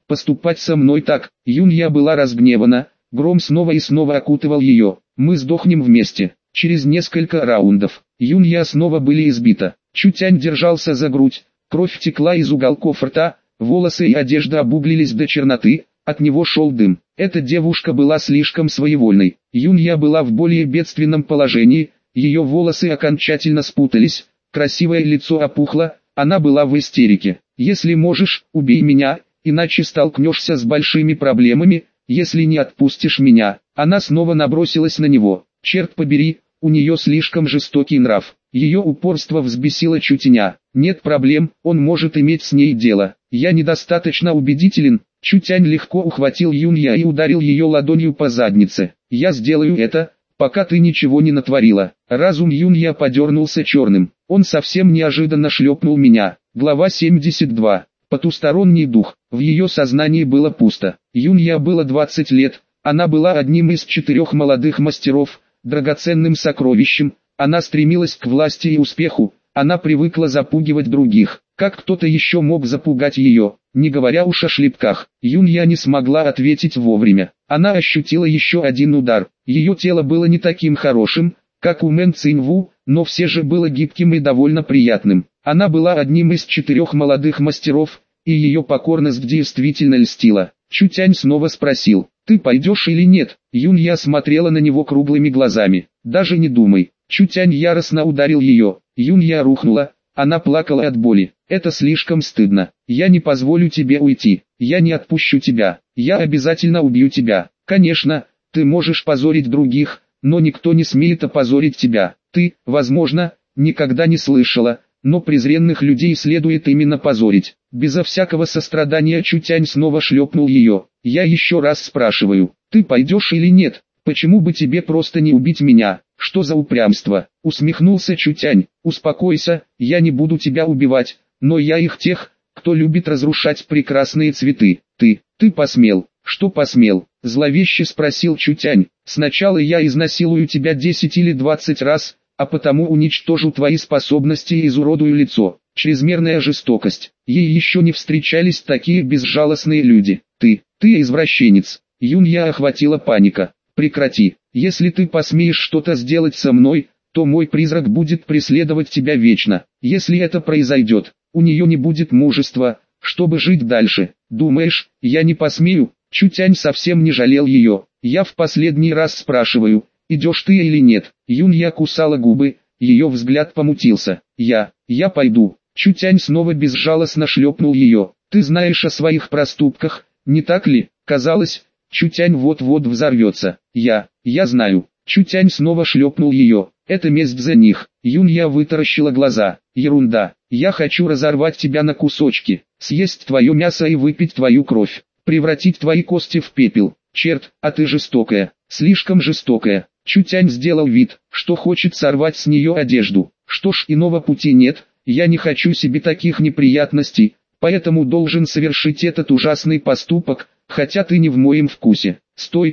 поступать со мной так. Юнья была разгневана, гром снова и снова окутывал ее. Мы сдохнем вместе. Через несколько раундов Юнья снова были избита. Чутянь держался за грудь, кровь текла из уголков рта, волосы и одежда обуглились до черноты, от него шел дым. Эта девушка была слишком своевольной. Юнья была в более бедственном положении, ее волосы окончательно спутались, красивое лицо опухло, она была в истерике. «Если можешь, убей меня, иначе столкнешься с большими проблемами, если не отпустишь меня». Она снова набросилась на него. Черт побери, у нее слишком жестокий нрав. Ее упорство взбесило Чутяня. «Нет проблем, он может иметь с ней дело. Я недостаточно убедителен». Чутянь легко ухватил Юнья и ударил ее ладонью по заднице. «Я сделаю это, пока ты ничего не натворила». Разум Юнья подернулся черным. Он совсем неожиданно шлепнул меня. Глава 72. Потусторонний дух. В ее сознании было пусто. Юнья было 20 лет. Она была одним из 4 молодых мастеров, драгоценным сокровищем. Она стремилась к власти и успеху. Она привыкла запугивать других. Как кто-то еще мог запугать ее, не говоря уж о шлепках. Юнья не смогла ответить вовремя. Она ощутила еще один удар. Ее тело было не таким хорошим, как у Мэн Циньву, но все же было гибким и довольно приятным. Она была одним из 4 молодых мастеров, и ее покорность действительно льстила. Чутянь снова спросил: «Ты пойдешь или нет?» Юнья смотрела на него круглыми глазами. «Даже не думай». Чутянь яростно ударил ее. Юнья рухнула, она плакала от боли. «Это слишком стыдно. Я не позволю тебе уйти. Я не отпущу тебя. Я обязательно убью тебя. Конечно, ты можешь позорить других, но никто не смеет опозорить тебя. Ты, возможно, никогда не слышала, но презренных людей следует именно позорить». Безо всякого сострадания Чутянь снова шлепнул ее. «Я еще раз спрашиваю, ты пойдешь или нет? Почему бы тебе просто не убить меня? Что за упрямство?» Усмехнулся Чутянь. «Успокойся, я не буду тебя убивать, но я их тех, кто любит разрушать прекрасные цветы. Ты посмел?» «Что посмел?» Зловеще спросил Чутянь. «Сначала я изнасилую тебя 10 или 20 раз, а потому уничтожу твои способности и изуродую лицо». Чрезмерная жестокость. Ей еще не встречались такие безжалостные люди. Ты извращенец». Юнья охватила паника. «Прекрати. Если ты посмеешь что-то сделать со мной, то мой призрак будет преследовать тебя вечно. Если это произойдет, у нее не будет мужества, чтобы жить дальше. Думаешь, я не посмею?» Чутянь совсем не жалел ее. «Я в последний раз спрашиваю, идешь ты или нет?» Юнья кусала губы, ее взгляд помутился. Я пойду». Чутянь снова безжалостно шлепнул ее. «Ты знаешь о своих проступках, не так ли?» Казалось, Чутянь вот-вот взорвется. Я знаю». Чутянь снова шлепнул ее. «Это месть за них». Юнья вытаращила глаза. «Ерунда. Я хочу разорвать тебя на кусочки, съесть твое мясо и выпить твою кровь, превратить твои кости в пепел. Черт, а ты жестокая, слишком жестокая». Чутянь сделал вид, что хочет сорвать с нее одежду. «Что ж, иного пути нет, я не хочу себе таких неприятностей, поэтому должен совершить этот ужасный поступок, хотя ты не в моем вкусе». Стой,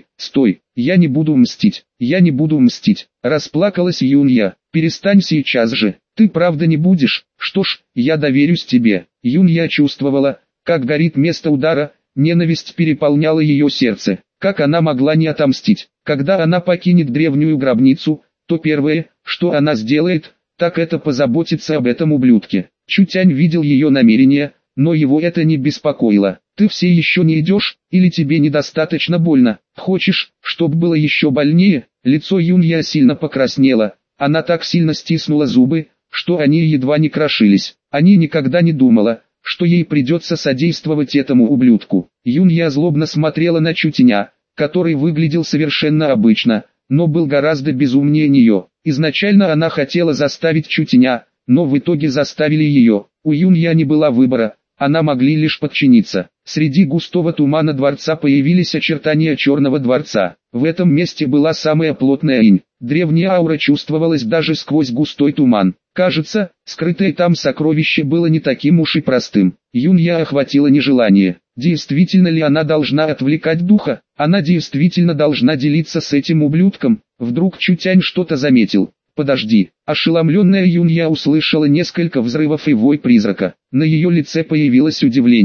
я не буду мстить, расплакалась Юнья. «Перестань сейчас же, ты правда не будешь?» «Что ж, я доверюсь тебе». Юнья чувствовала, как горит место удара, ненависть переполняла ее сердце. Как она могла не отомстить? Когда она покинет древнюю гробницу, то первое, что она сделает, так это позаботиться об этом ублюдке. Чутянь видел ее намерения, но его это не беспокоило. «Ты все еще не идешь, или тебе недостаточно больно? Хочешь, чтоб было еще больнее?» Лицо Юнья сильно покраснело, она так сильно стиснула зубы, что они едва не крошились. Они никогда не думала, что ей придется содействовать этому ублюдку. Юнья злобно смотрела на Чутяня, который выглядел совершенно обычно, но был гораздо безумнее нее. Изначально она хотела заставить Чутяня, но в итоге заставили ее. У Юнья не было выбора, она могли лишь подчиниться. Среди густого тумана дворца появились очертания черного дворца. В этом месте была самая плотная инь. Древняя аура чувствовалась даже сквозь густой туман. Кажется, скрытое там сокровище было не таким уж и простым. Юнья охватило нежелание. Действительно ли она должна отвлекать духа? Она действительно должна делиться с этим ублюдком? Вдруг Чутянь что-то заметил. «Подожди». Ошеломленная Юнья услышала несколько взрывов и вой призрака. На ее лице появилось удивление.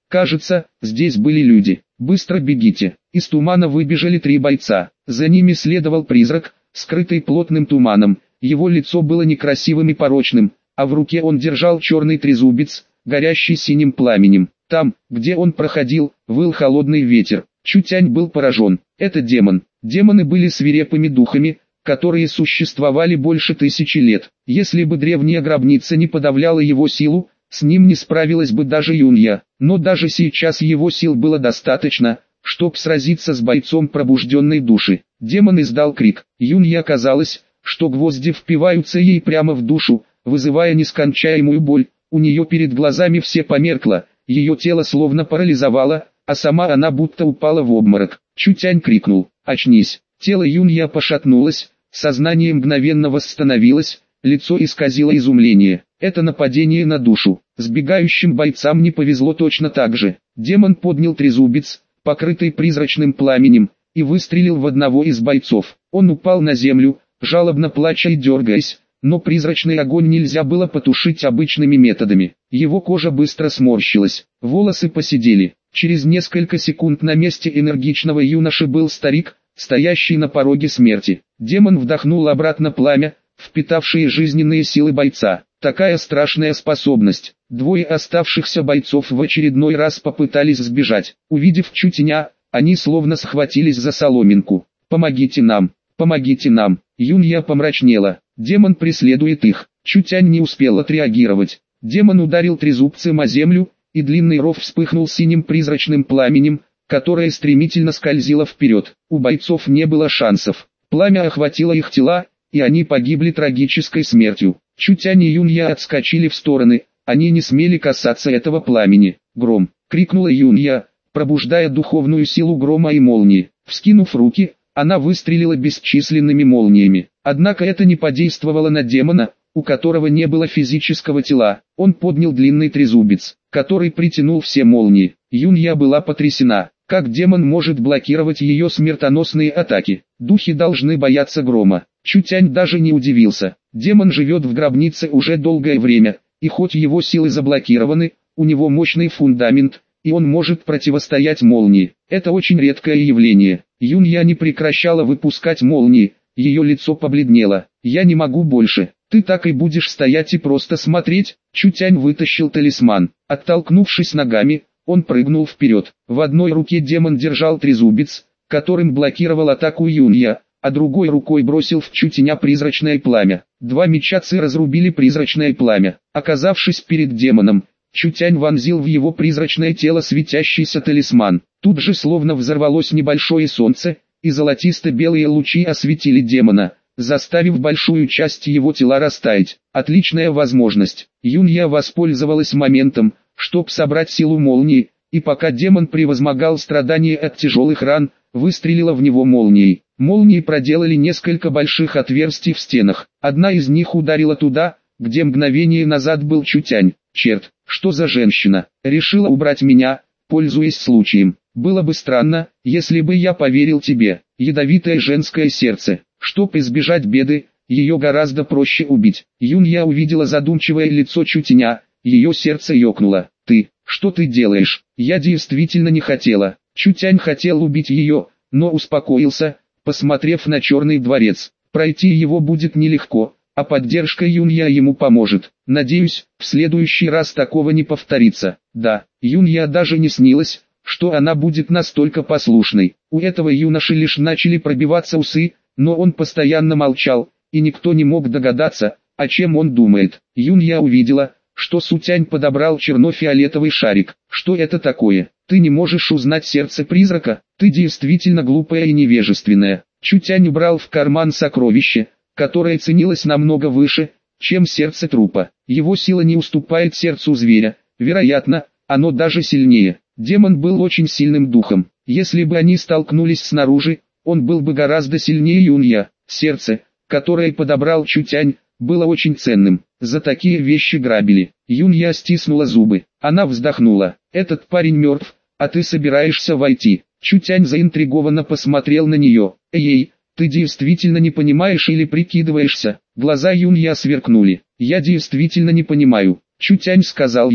Кажется, здесь были люди. Быстро бегите. Из тумана выбежали 3 бойца. За ними следовал призрак, скрытый плотным туманом. Его лицо было некрасивым и порочным, а в руке он держал черный трезубец, горящий синим пламенем. Там, где он проходил, выл холодный ветер. Чутянь был поражен. Это демон. Демоны были свирепыми духами, которые существовали больше 1000 лет. Если бы древняя гробница не подавляла его силу, с ним не справилась бы даже Юнья. Но даже сейчас его сил было достаточно, чтобы сразиться с бойцом пробужденной души. Демон издал крик. Юнье казалось, что гвозди впиваются ей прямо в душу, вызывая нескончаемую боль. У нее перед глазами все померкло, ее тело словно парализовало, а сама она будто упала в обморок. Чутянь крикнул: «Очнись!». Тело Юнья пошатнулось, сознание мгновенно восстановилось, лицо исказило изумление. Это нападение на душу. Сбегающим бойцам не повезло точно так же. Демон поднял трезубец, покрытый призрачным пламенем, и выстрелил в одного из бойцов. Он упал на землю, жалобно плача и дергаясь, но призрачный огонь нельзя было потушить обычными методами. Его кожа быстро сморщилась, волосы поседели. Через несколько секунд на месте энергичного юноши был старик, стоящий на пороге смерти. Демон вдохнул обратно пламя, впитавшие жизненные силы бойца. Такая страшная способность. 2 оставшихся бойцов в очередной раз попытались сбежать. Увидев Чутяня, они словно схватились за соломинку. «Помогите нам! Помогите нам!» Юнья помрачнела. Демон преследует их. Чутянь не успел отреагировать. Демон ударил трезубцем о землю, и длинный ров вспыхнул синим призрачным пламенем, которое стремительно скользило вперед. У бойцов не было шансов. Пламя охватило их тела, и они погибли трагической смертью. Чутянь и Юнья отскочили в стороны, они не смели касаться этого пламени. «Гром!» — крикнула Юнья, пробуждая духовную силу грома и молнии. Вскинув руки, она выстрелила бесчисленными молниями. Однако это не подействовало на демона, у которого не было физического тела. Он поднял длинный трезубец, который притянул все молнии. Юнья была потрясена. Как демон может блокировать ее смертоносные атаки? Духи должны бояться грома. Чутянь даже не удивился. Демон живет в гробнице уже долгое время, и хоть его силы заблокированы, у него мощный фундамент, и он может противостоять молнии. Это очень редкое явление. Юнья не прекращала выпускать молнии, ее лицо побледнело. «Я не могу больше. Ты так и будешь стоять и просто смотреть?» Чутянь вытащил талисман. Оттолкнувшись ногами, он прыгнул вперед. В одной руке демон держал трезубец, которым блокировал атаку Юнья, а другой рукой бросил в Чутяня призрачное пламя. 2 меча Ци разрубили призрачное пламя. Оказавшись перед демоном, Чутянь вонзил в его призрачное тело светящийся талисман. Тут же словно взорвалось небольшое солнце, и золотисто-белые лучи осветили демона, заставив большую часть его тела растаять. Отличная возможность. Юнья воспользовалась моментом, чтобы собрать силу молнии, и пока демон превозмогал страдания от тяжелых ран, выстрелила в него молнией. Молнии проделали несколько больших отверстий в стенах. Одна из них ударила туда, где мгновение назад был Чутянь. «Черт, что за женщина? Решила убрать меня, пользуясь случаем. Было бы странно, если бы я поверил тебе. Ядовитое женское сердце. Чтоб избежать беды, ее гораздо проще убить». Юнья увидела задумчивое лицо Чутяня, ее сердце ёкнуло. «Ты, что ты делаешь? Я действительно не хотела». Чутянь хотел убить ее, но успокоился, посмотрев на Черный дворец. Пройти его будет нелегко, а поддержка Юнья ему поможет. Надеюсь, в следующий раз такого не повторится. Да, Юнья даже не снилось, что она будет настолько послушной. У этого юноши лишь начали пробиваться усы, но он постоянно молчал, и никто не мог догадаться, о чем он думает. Юнья увидела, что Сутянь подобрал черно-фиолетовый шарик. «Что это такое? Ты не можешь узнать сердце призрака? Ты действительно глупая и невежественная». Чутянь убрал в карман сокровище, которое ценилось намного выше, чем сердце трупа. Его сила не уступает сердцу зверя, вероятно, оно даже сильнее. Демон был очень сильным духом. Если бы они столкнулись снаружи, он был бы гораздо сильнее Юнья. Сердце, которое подобрал Чутянь, было очень ценным. За такие вещи грабили. Юнья стиснула зубы. Она вздохнула. «Этот парень мертв, а ты собираешься войти». Чутянь заинтригованно посмотрел на нее. «Эй, ты действительно не понимаешь или прикидываешься?» Глаза Юнья сверкнули. «Я действительно не понимаю». Чутянь сказал ей: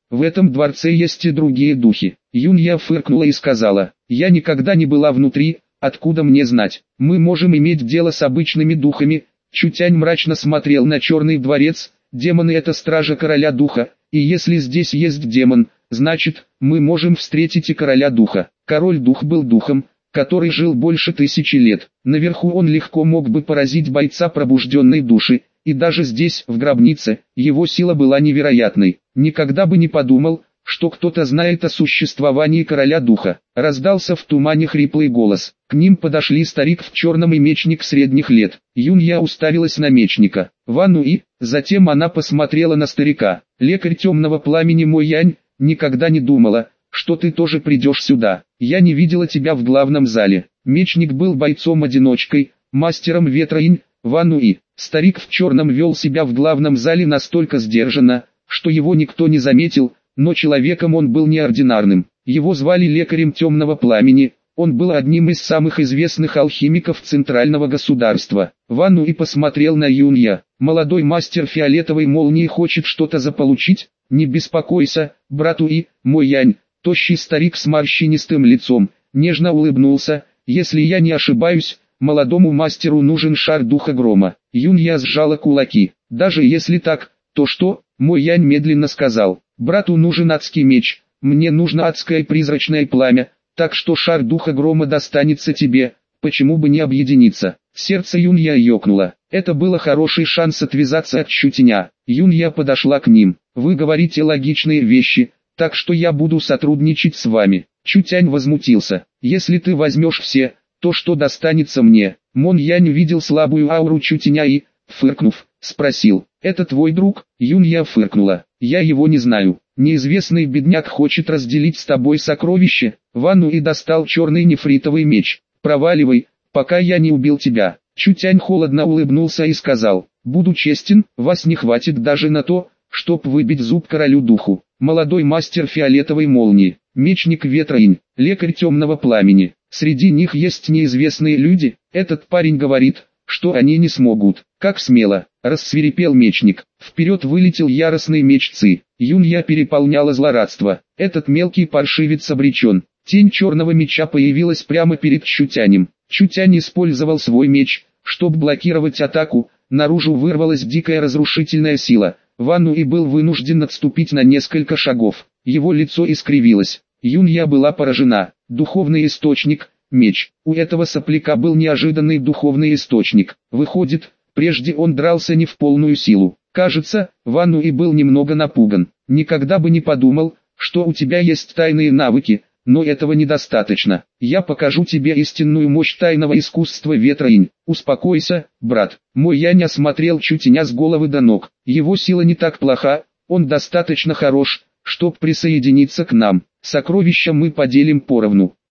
В этом дворце есть и другие духи. Юнья фыркнула и сказала, я никогда не была внутри, откуда мне знать. Мы можем иметь дело с обычными духами. Чутянь мрачно смотрел на черный дворец. Демоны — это стража короля духа, и если здесь есть демон, значит, мы можем встретить и короля духа. Король-дух был духом, который жил больше 1000 лет. Наверху он легко мог бы поразить бойца пробужденной души, и даже здесь, в гробнице, его сила была невероятной. Никогда бы не подумал, что кто-то знает о существовании короля духа. Раздался в тумане хриплый голос. К ним подошли старик в черном и мечник средних лет. Юнья уставилась на мечника. Ван Уи. Затем она посмотрела на старика. Лекарь темного пламени Мо Янь, никогда не думала, что ты тоже придешь сюда. Я не видела тебя в главном зале. Мечник был бойцом-одиночкой, мастером ветра Инь. Ван Уи. Старик в черном вел себя в главном зале настолько сдержанно, что его никто не заметил, но человеком он был неординарным. Его звали лекарем темного пламени, он был одним из самых известных алхимиков центрального государства. Ван Уи посмотрел на Юнья. Молодой мастер фиолетовой молнии хочет что-то заполучить? Не беспокойся, брат Уи. Мо Янь, тощий старик с морщинистым лицом, нежно улыбнулся. Если я не ошибаюсь, молодому мастеру нужен шар духа грома. Юнья сжала кулаки. Даже если так, то что? Мо Янь медленно сказал. Брату нужен адский меч, мне нужно адское призрачное пламя, так что шар духа грома достанется тебе, почему бы не объединиться? Сердце Юнья ёкнуло. Это было хороший шанс отвязаться от Чутяня. Юнья подошла к ним. Вы говорите логичные вещи, так что я буду сотрудничать с вами. Чутянь возмутился. Если ты возьмешь все, то что достанется мне? Мон Янь видел слабую ауру Чутяня и, фыркнув, спросил. Это твой друг? Юнья фыркнула. Я его не знаю. Неизвестный бедняк хочет разделить с тобой сокровище. Ван Уи достал черный нефритовый меч. Проваливай, пока я не убил тебя. Чутянь холодно улыбнулся и сказал. Буду честен, вас не хватит даже на то, чтоб выбить зуб королю духу. Молодой мастер фиолетовой молнии, мечник ветра Инь, лекарь темного пламени. Среди них есть неизвестные люди. Этот парень говорит, что они не смогут. Как смело, рассвирепел мечник. Вперед вылетел яростный меч Ци. Юнья переполняла злорадство. Этот мелкий паршивец обречен. Тень черного меча появилась прямо перед Чутянем. Чутянь использовал свой меч, чтобы блокировать атаку. Наружу вырвалась дикая разрушительная сила. Ван Уи был вынужден отступить на несколько шагов. Его лицо искривилось. Юнья была поражена. Духовный источник, меч. У этого сопляка был неожиданный духовный источник. Выходит, прежде он дрался не в полную силу. Кажется, Ван Уи был немного напуган. Никогда бы не подумал, что у тебя есть тайные навыки, но этого недостаточно. Я покажу тебе истинную мощь тайного искусства ветра Инь. Успокойся, брат. Мо Янь осмотрел Чутяня с головы до ног. Его сила не так плоха, он достаточно хорош, чтоб присоединиться к нам. Сокровища мы поделим поровну.